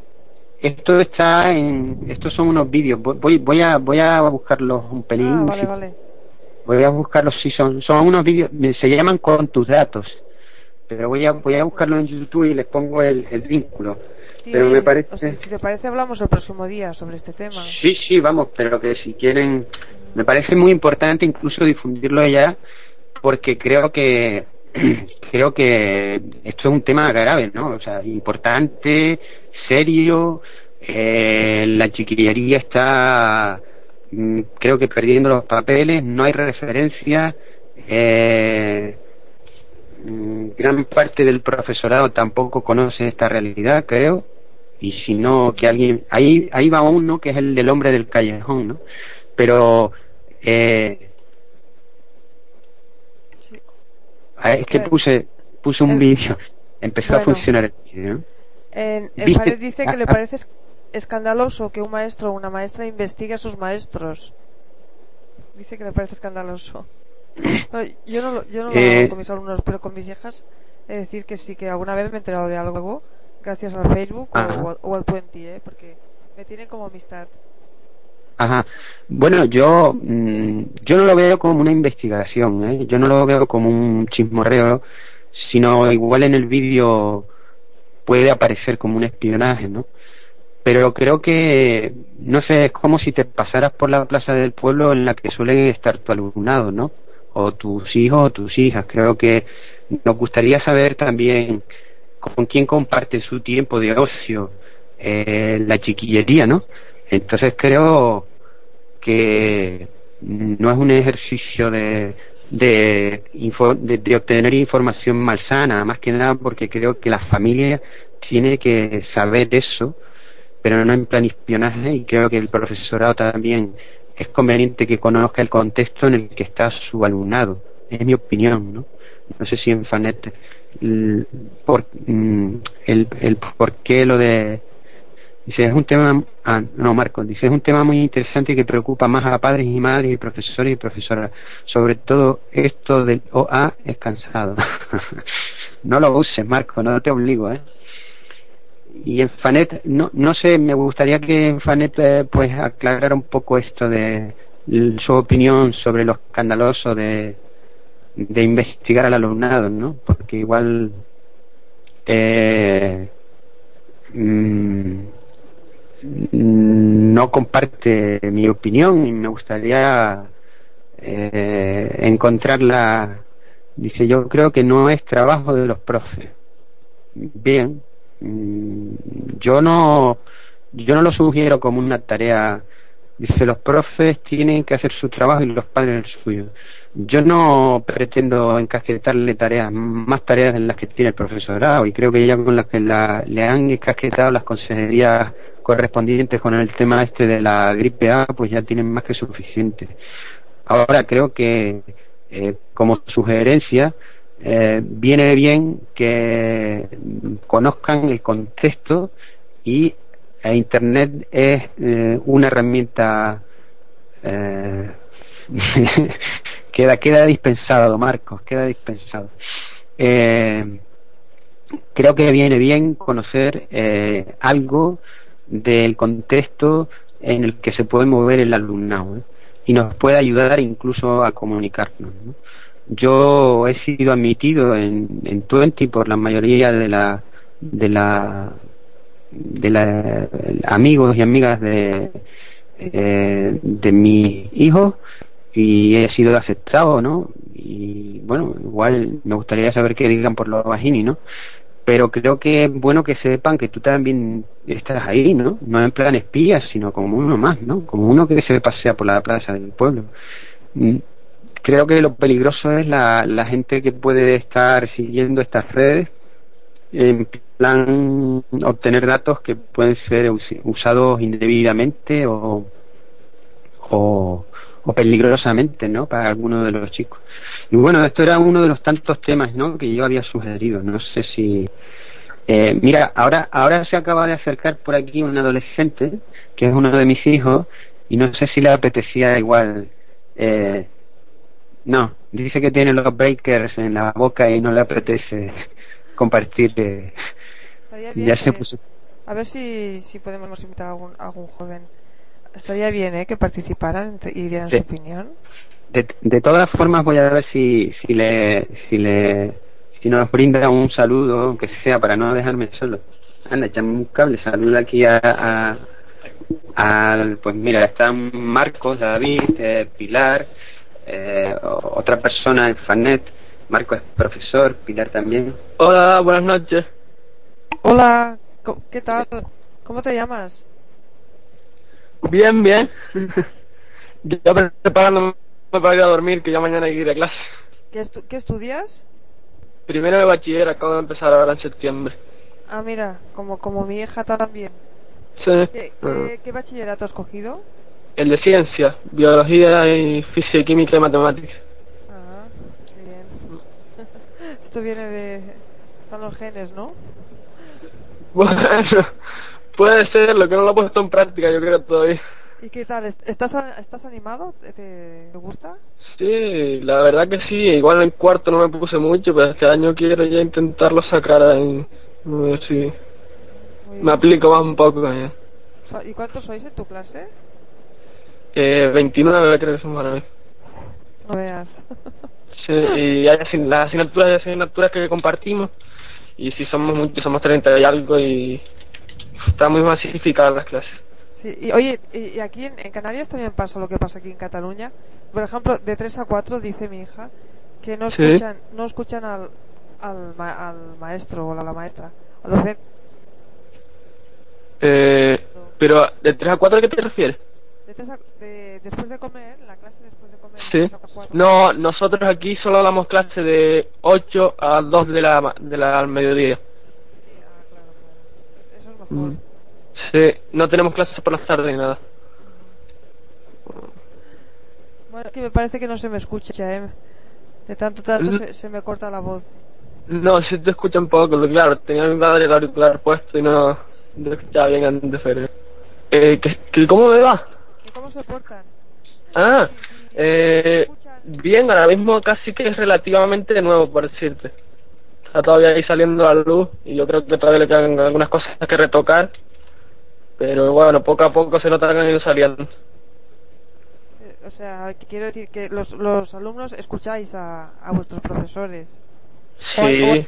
Speaker 1: Estos son unos vídeos. Voy a buscarlos un pelín.
Speaker 2: Vale.
Speaker 1: Voy a buscarlos, sí, son unos vídeos, se llaman Con tus datos, pero voy a buscarlos en YouTube y les pongo el vínculo.
Speaker 2: Sí,
Speaker 1: pero me parece...
Speaker 2: o sea, si te parece hablamos el próximo día sobre este tema.
Speaker 1: Sí, vamos, pero que si quieren, me parece muy importante incluso difundirlo ya, porque creo que esto es un tema grave, ¿no? O sea, importante, serio. La chiquillería está, creo que perdiendo los papeles, no hay referencia, gran parte del profesorado tampoco conoce esta realidad, creo, y si no, que alguien, ahí va uno que es el del hombre del callejón, ¿no? Pero
Speaker 2: Sí.
Speaker 1: Es que puse un vídeo, empezó a funcionar el vídeo, ¿no?
Speaker 2: El padre dice que le parece escandaloso que un maestro o una maestra investigue a sus maestros. Dice que le parece escandaloso. No, yo no lo hago con mis alumnos, pero con mis hijas he de decir que sí, que alguna vez me he enterado de algo gracias al Facebook o al Twenty, porque me tienen como amistad.
Speaker 1: Ajá. Bueno, yo no lo veo como una investigación, yo no lo veo como un chismorreo, sino igual en el vídeo puede aparecer como un espionaje, ¿no? Pero creo que, no sé, es como si te pasaras por la plaza del pueblo en la que suele estar tu alumnado, ¿no? O tus hijos o tus hijas. Creo que nos gustaría saber también con quién comparte su tiempo de ocio la chiquillería, ¿no? Entonces creo que no es un ejercicio de obtener información malsana, más que nada porque creo que la familia tiene que saber eso, pero no en plan espionaje, y creo que el profesorado también es conveniente que conozca el contexto en el que está su alumnado. Es mi opinión, ¿no? No sé si en Fanet el por qué lo de Dice, es un tema, no, Marcos, dice, es un tema muy interesante que preocupa más a padres y madres y profesores y profesoras. Sobre todo esto del OA es cansado. No lo uses, Marcos, no te obligo, ¿eh? Y en Fanet, no sé, me gustaría que en Fanet pues aclarara un poco esto de su opinión sobre lo escandaloso de investigar al alumnado, ¿no? Porque igual no comparte mi opinión y me gustaría encontrarla. Dice, yo creo que no es trabajo de los profes. Bien, yo no lo sugiero como una tarea. Dice, los profes tienen que hacer su trabajo y los padres el suyo. Yo no pretendo encasquetarle más tareas de las que tiene el profesorado, y creo que ya con las que le han encasquetado las consejerías correspondientes con el tema este de la gripe A, pues ya tienen más que suficiente. Ahora creo que como sugerencia viene bien que conozcan el contexto, y Internet es una herramienta queda dispensado, Marcos, queda dispensado. Creo que viene bien conocer algo del contexto en el que se puede mover el alumnado, y nos puede ayudar incluso a comunicarnos, ¿no? Yo he sido admitido en Twenty por la mayoría de la amigos y amigas de mis hijos, y he sido aceptado, ¿no? Y bueno, igual me gustaría saber qué digan por los Bajini, ¿no? Pero creo que es bueno que sepan que tú también estás ahí, ¿no? No en plan espía, sino como uno más, ¿no? Como uno que se pasea por la plaza del pueblo. Creo que lo peligroso es la gente que puede estar siguiendo estas redes en plan obtener datos que pueden ser usados indebidamente o peligrosamente, ¿no? Para algunos de los chicos. Y bueno, esto era uno de los tantos temas, ¿no? Que yo había sugerido. No sé si mira, ahora se acaba de acercar por aquí un adolescente que es uno de mis hijos, y no sé si le apetecía igual. No, dice que tiene los breakers en la boca y no le apetece compartir.
Speaker 2: Estaría bien,
Speaker 1: ya se puso.
Speaker 2: A ver si podemos invitar a algún joven. Estaría bien, que participaran y dieran su opinión.
Speaker 1: De todas formas, voy a ver si nos brinda un saludo, aunque sea, para no dejarme solo. Anda, echame un cable, saluda aquí pues mira, están Marcos, David, Pilar, otra persona en Fanet. Marcos es profesor, Pilar también.
Speaker 4: Hola, buenas noches.
Speaker 2: Hola, ¿qué tal? ¿Cómo te llamas?
Speaker 4: Bien. Ya preparándome para ir a dormir, que ya mañana hay que ir a clase.
Speaker 2: ¿Qué estudias?
Speaker 4: Primero de bachiller, acabo de empezar ahora en septiembre.
Speaker 2: Ah, mira, como mi hija también.
Speaker 4: Sí.
Speaker 2: ¿Qué bachillerato has cogido?
Speaker 4: El de ciencia, biología y física, química y matemáticas.
Speaker 2: Ah, qué bien. Esto viene de... Están los genes, ¿no?
Speaker 4: Bueno, puede ser, lo que no lo he puesto en práctica, yo creo, todavía.
Speaker 2: ¿Y qué tal? ¿Estás animado? ¿Te gusta?
Speaker 4: Sí, la verdad que sí. Igual en cuarto no me puse mucho, pero este año quiero ya intentarlo sacar ahí. A ver si me aplico más un poco.
Speaker 2: ¿Y cuántos sois en tu clase?
Speaker 4: 29 creo que somos ahora mismo.
Speaker 2: No veas.
Speaker 4: Sí, y hay las asignaturas que compartimos, y si somos muchos, somos 30 y algo, y está muy masificadas las clases.
Speaker 2: Sí, y oye, y aquí en Canarias también pasa lo que pasa aquí en Cataluña. Por ejemplo, de 3 a 4 dice mi hija que no escuchan al maestro o a la maestra, al docente.
Speaker 4: Pero de 3 a 4, ¿a qué te refieres?
Speaker 2: Después de comer, la clase después de comer.
Speaker 4: Sí. No, nosotros aquí solo damos clase de 8 a 2 al mediodía.
Speaker 2: Sí, claro. Eso es mejor.
Speaker 4: Sí, no tenemos clases por las tardes ni nada.
Speaker 2: Bueno, es que me parece que no se me escucha, De tanto se me corta la voz.
Speaker 4: No, sí te escucho un poco, claro, tenía mi padre el auricular puesto y no escuchaba bien antes, pero... ¿Cómo me va?
Speaker 2: ¿Cómo se portan?
Speaker 4: Ah,
Speaker 2: Sí, escuchas.
Speaker 4: bien, ahora mismo casi que es relativamente nuevo, por decirte. Está todavía ahí saliendo a la luz y yo creo que todavía le quedan algunas cosas que retocar, pero bueno, poco a poco se nota que han ido saliendo.
Speaker 2: O sea, quiero decir que los alumnos escucháis a vuestros profesores.
Speaker 4: Sí.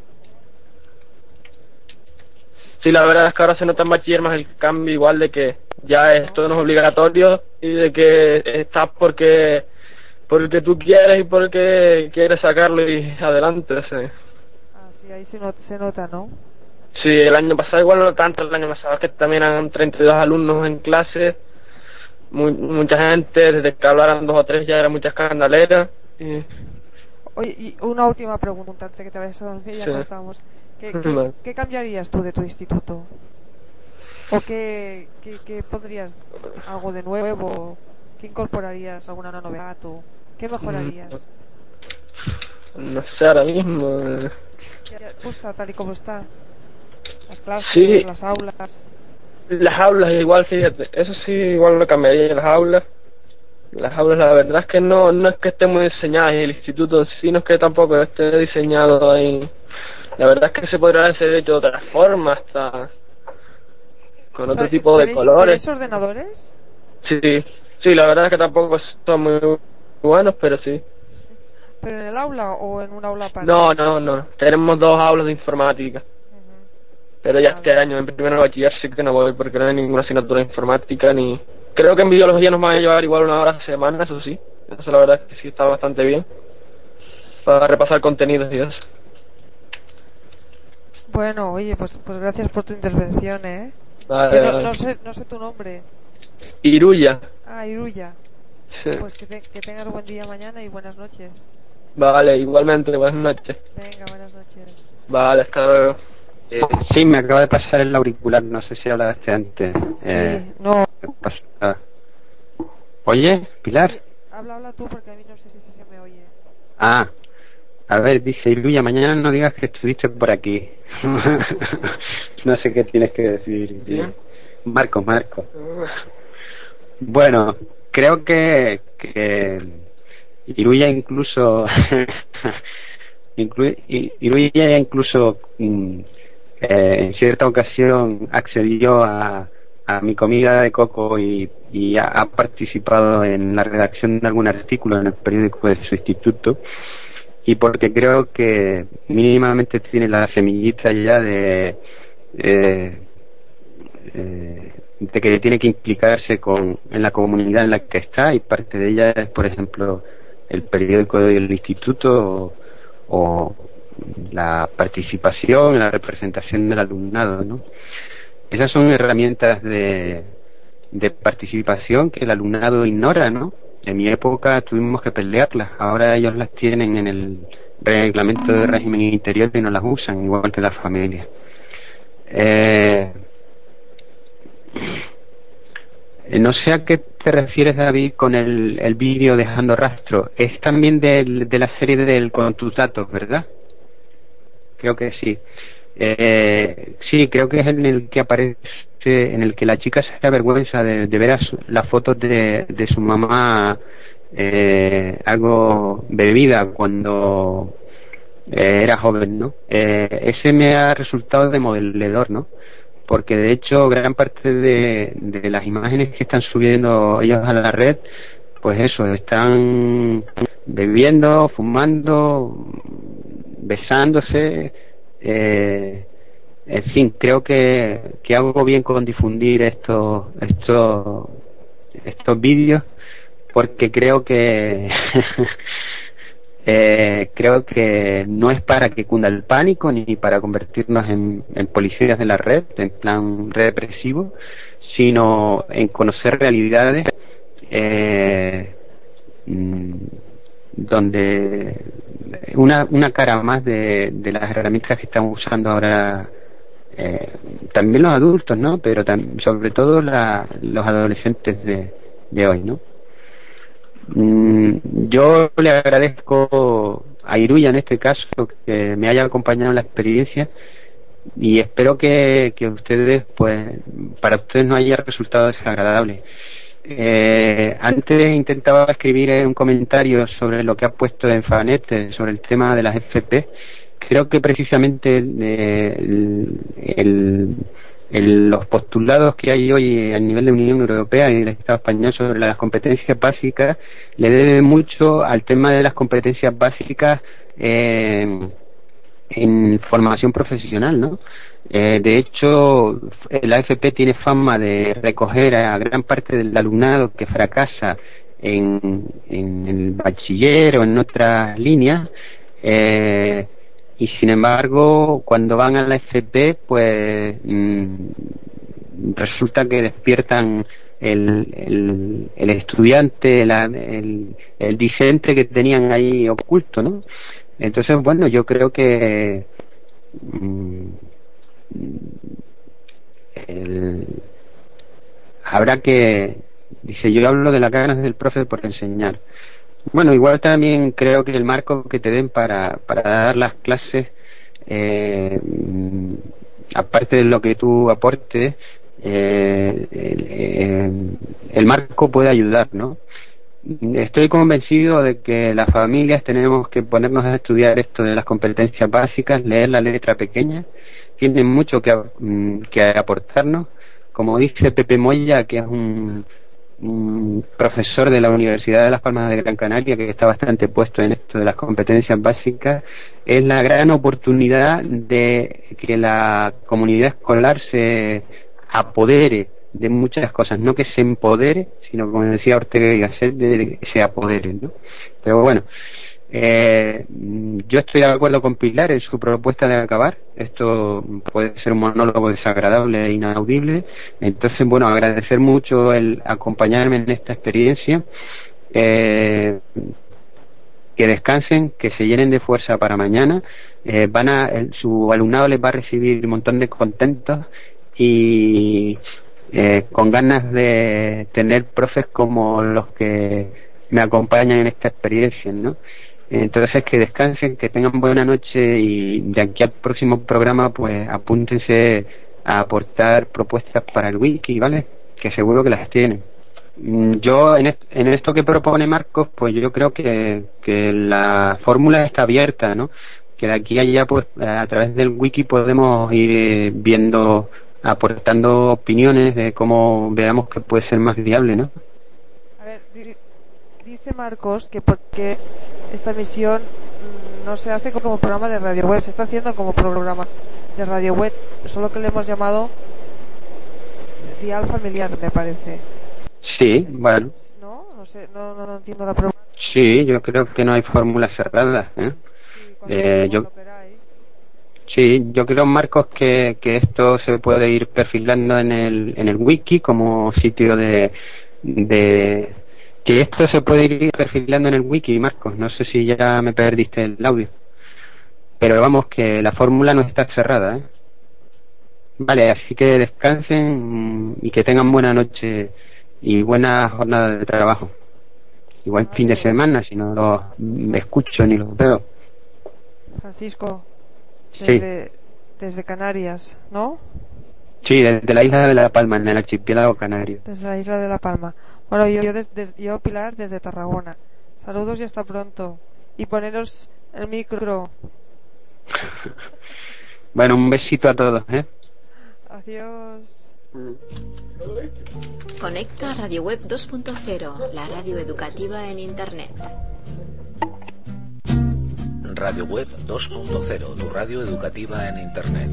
Speaker 4: Sí, la verdad es que ahora se nota en bachiller más el cambio, igual de que ya esto no es obligatorio y de que estás porque tú quieres y porque quieres sacarlo y adelante. Sí,
Speaker 2: Sí, ahí se nota, ¿no?
Speaker 4: sí, el año pasado igual no tanto, el año pasado es que también eran 32 alumnos en clase, mucha gente, desde que hablaran 2 o 3 ya era mucha escandalera.
Speaker 2: Oye, y una última pregunta antes de que te vayas a dormir, ya
Speaker 4: Sí.
Speaker 2: cortamos. ¿Qué cambiarías tú de tu instituto? ¿O qué pondrías algo de nuevo? ¿Qué incorporarías? ¿Alguna novedad? ¿O qué mejorarías?
Speaker 4: No sé, ahora mismo...
Speaker 2: Ya gusta tal y como está. Las clases,
Speaker 4: Sí.
Speaker 2: las aulas.
Speaker 4: Las aulas igual, fíjate, eso sí igual lo cambiaría, las aulas. Las aulas la verdad es que no es que esté muy diseñadas y el instituto en sí no es que tampoco esté diseñado ahí. La verdad es que se podría haber hecho de otra forma, hasta con otro tipo de colores.
Speaker 2: ¿Tenéis ordenadores?
Speaker 4: Sí, la verdad es que tampoco son muy buenos, pero sí.
Speaker 2: ¿Pero en el aula o en un aula aparte?
Speaker 4: No, tenemos 2 aulas de informática. Pero ya este año en primero de bachiller sí que no voy porque no hay ninguna asignatura de informática ni... Creo que en biología nos van a llevar igual 1 hora a la semana, eso sí. Eso la verdad es que sí está bastante bien. Para repasar contenidos y eso.
Speaker 2: Bueno, oye, pues gracias por tu intervención, ¿eh?
Speaker 4: Vale.
Speaker 2: No sé tu nombre.
Speaker 4: Iruya.
Speaker 2: Iruya.
Speaker 4: Sí.
Speaker 2: Pues que tengas buen día mañana y buenas noches.
Speaker 4: Vale, igualmente, buenas noches.
Speaker 2: Venga, buenas noches.
Speaker 4: Vale, hasta luego.
Speaker 1: Sí, me acaba de pasar el auricular, no sé si hablaste antes.
Speaker 2: Sí, no.
Speaker 1: Oye, Pilar.
Speaker 2: Sí, habla tú porque a mí no sé si se me oye.
Speaker 1: A ver, dice Iluya, mañana no digas que estuviste por aquí. No sé qué tienes que decir.
Speaker 4: ¿Sí?
Speaker 1: Marcos. Bueno, creo que Iruya incluso Iruya incluso en cierta ocasión accedió a mi comida de coco y ha participado en la redacción de algún artículo en el periódico de su instituto, y porque creo que mínimamente tiene la semillita ya de que tiene que implicarse en la comunidad en la que está, y parte de ella es, por ejemplo, el periódico del instituto o la participación, la representación del alumnado, ¿no? Esas son herramientas de participación que el alumnado ignora, ¿no? En mi época tuvimos que pelearlas, ahora ellos las tienen en el reglamento de régimen interior y no las usan, igual que las familias. No sé a qué te refieres, David, con el vídeo Dejando Rastro. Es también de la serie del Con tus datos, ¿verdad? Creo que sí. Sí, creo que es en el que aparece, en el que la chica se avergüenza de ver las fotos de su mamá algo bebida cuando era joven, ¿no? Ese me ha resultado demoledor, ¿no? Porque de hecho gran parte de las imágenes que están subiendo ellos a la red, pues eso, están bebiendo, fumando, besándose, en fin, creo que hago bien con difundir estos vídeos, porque creo que creo que no es para que cunda el pánico ni para convertirnos en policías de la red, en plan represivo, sino en conocer realidades donde una cara más de las herramientas que estamos usando ahora, también los adultos, ¿no? Pero sobre todo los adolescentes de hoy, ¿no? Yo le agradezco a Iruya en este caso, que me haya acompañado en la experiencia, y espero que ustedes, pues, para ustedes no haya resultado desagradable. Antes intentaba escribir un comentario sobre lo que ha puesto en Fanet, sobre el tema de las FP. Creo que precisamente los postulados que hay hoy a nivel de Unión Europea y del Estado español sobre las competencias básicas le debe mucho al tema de las competencias básicas en formación profesional, ¿no? De hecho, la AFP tiene fama de recoger a gran parte del alumnado que fracasa en el bachiller o en otras líneas, y sin embargo, cuando van a la FP, pues resulta que despiertan el estudiante, el discente que tenían ahí oculto, ¿no? Entonces, bueno, yo creo que habrá que, dice, yo hablo de las ganas del profe por enseñar. Bueno, igual también creo que el marco que te den para dar las clases, aparte de lo que tú aportes, el marco puede ayudar, ¿no? Estoy convencido de que las familias tenemos que ponernos a estudiar esto de las competencias básicas, leer la letra pequeña, tienen mucho que aportarnos. Como dice Pepe Moya, que es un profesor de la Universidad de Las Palmas de Gran Canaria, que está bastante puesto en esto de las competencias básicas, es la gran oportunidad de que la comunidad escolar se apodere de muchas cosas, no que se empodere, sino, como decía Ortega y Gasset, de que se apodere, ¿no? Pero bueno, yo estoy de acuerdo con Pilar en su propuesta de acabar. Esto puede ser un monólogo desagradable e inaudible. Entonces, bueno, agradecer mucho el acompañarme en esta experiencia. Que descansen, que se llenen de fuerza para mañana. Su alumnado les va a recibir un montón de contentos y con ganas de tener profes como los que me acompañan en esta experiencia, ¿no? Entonces, que descansen, que tengan buena noche, y de aquí al próximo programa, pues apúntense a aportar propuestas para el wiki, ¿vale? Que seguro que las tienen. Yo en esto que propone Marcos, pues yo creo que la fórmula está abierta, ¿no? Que de aquí a allá, pues a través del wiki podemos ir viendo, aportando opiniones de cómo veamos que puede ser más viable, ¿no?
Speaker 2: A ver, dice Marcos que porque esta emisión no se hace como programa de radio web, se está haciendo como programa de radio web, solo que le hemos llamado Dial Familiar, me parece.
Speaker 1: Sí, bueno.
Speaker 2: No sé, no entiendo la pregunta.
Speaker 1: Sí, yo creo que no hay fórmulas cerradas, ¿eh?
Speaker 2: Sí, cuando queráis.
Speaker 1: Sí, yo creo, Marcos, que esto se puede ir perfilando en el wiki como sitio que esto se puede ir perfilando en el wiki, Marcos. No sé si ya me perdiste el audio, pero vamos, que la fórmula no está cerrada, ¿eh? Vale, así que descansen y que tengan buena noche y buena jornada de trabajo. Igual fin de semana, si no los escucho ni los veo.
Speaker 2: Francisco,
Speaker 1: Sí.
Speaker 2: desde Canarias, ¿no?
Speaker 1: Sí, desde la isla de La Palma, en el archipiélago canario.
Speaker 2: Desde la isla de La Palma. Bueno, yo Pilar, desde Tarragona. Saludos y hasta pronto. Y poneros el micro.
Speaker 1: Bueno, un besito a todos, ¿eh?
Speaker 2: Adiós.
Speaker 5: Conecta a Radio Web 2.0, la radio educativa en Internet.
Speaker 6: Radio Web 2.0, tu radio educativa en Internet.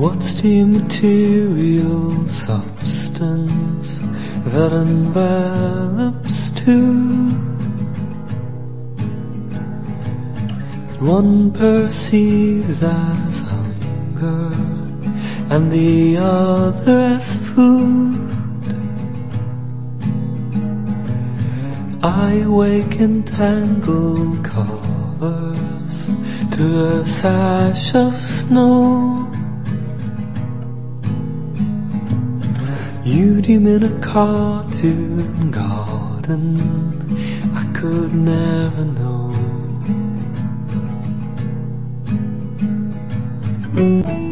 Speaker 7: What's the material substance that envelops two, that one perceives as hunger and the other as food? I wake in tangled covers to a sash of snow. You dream in a cartoon garden I could never know.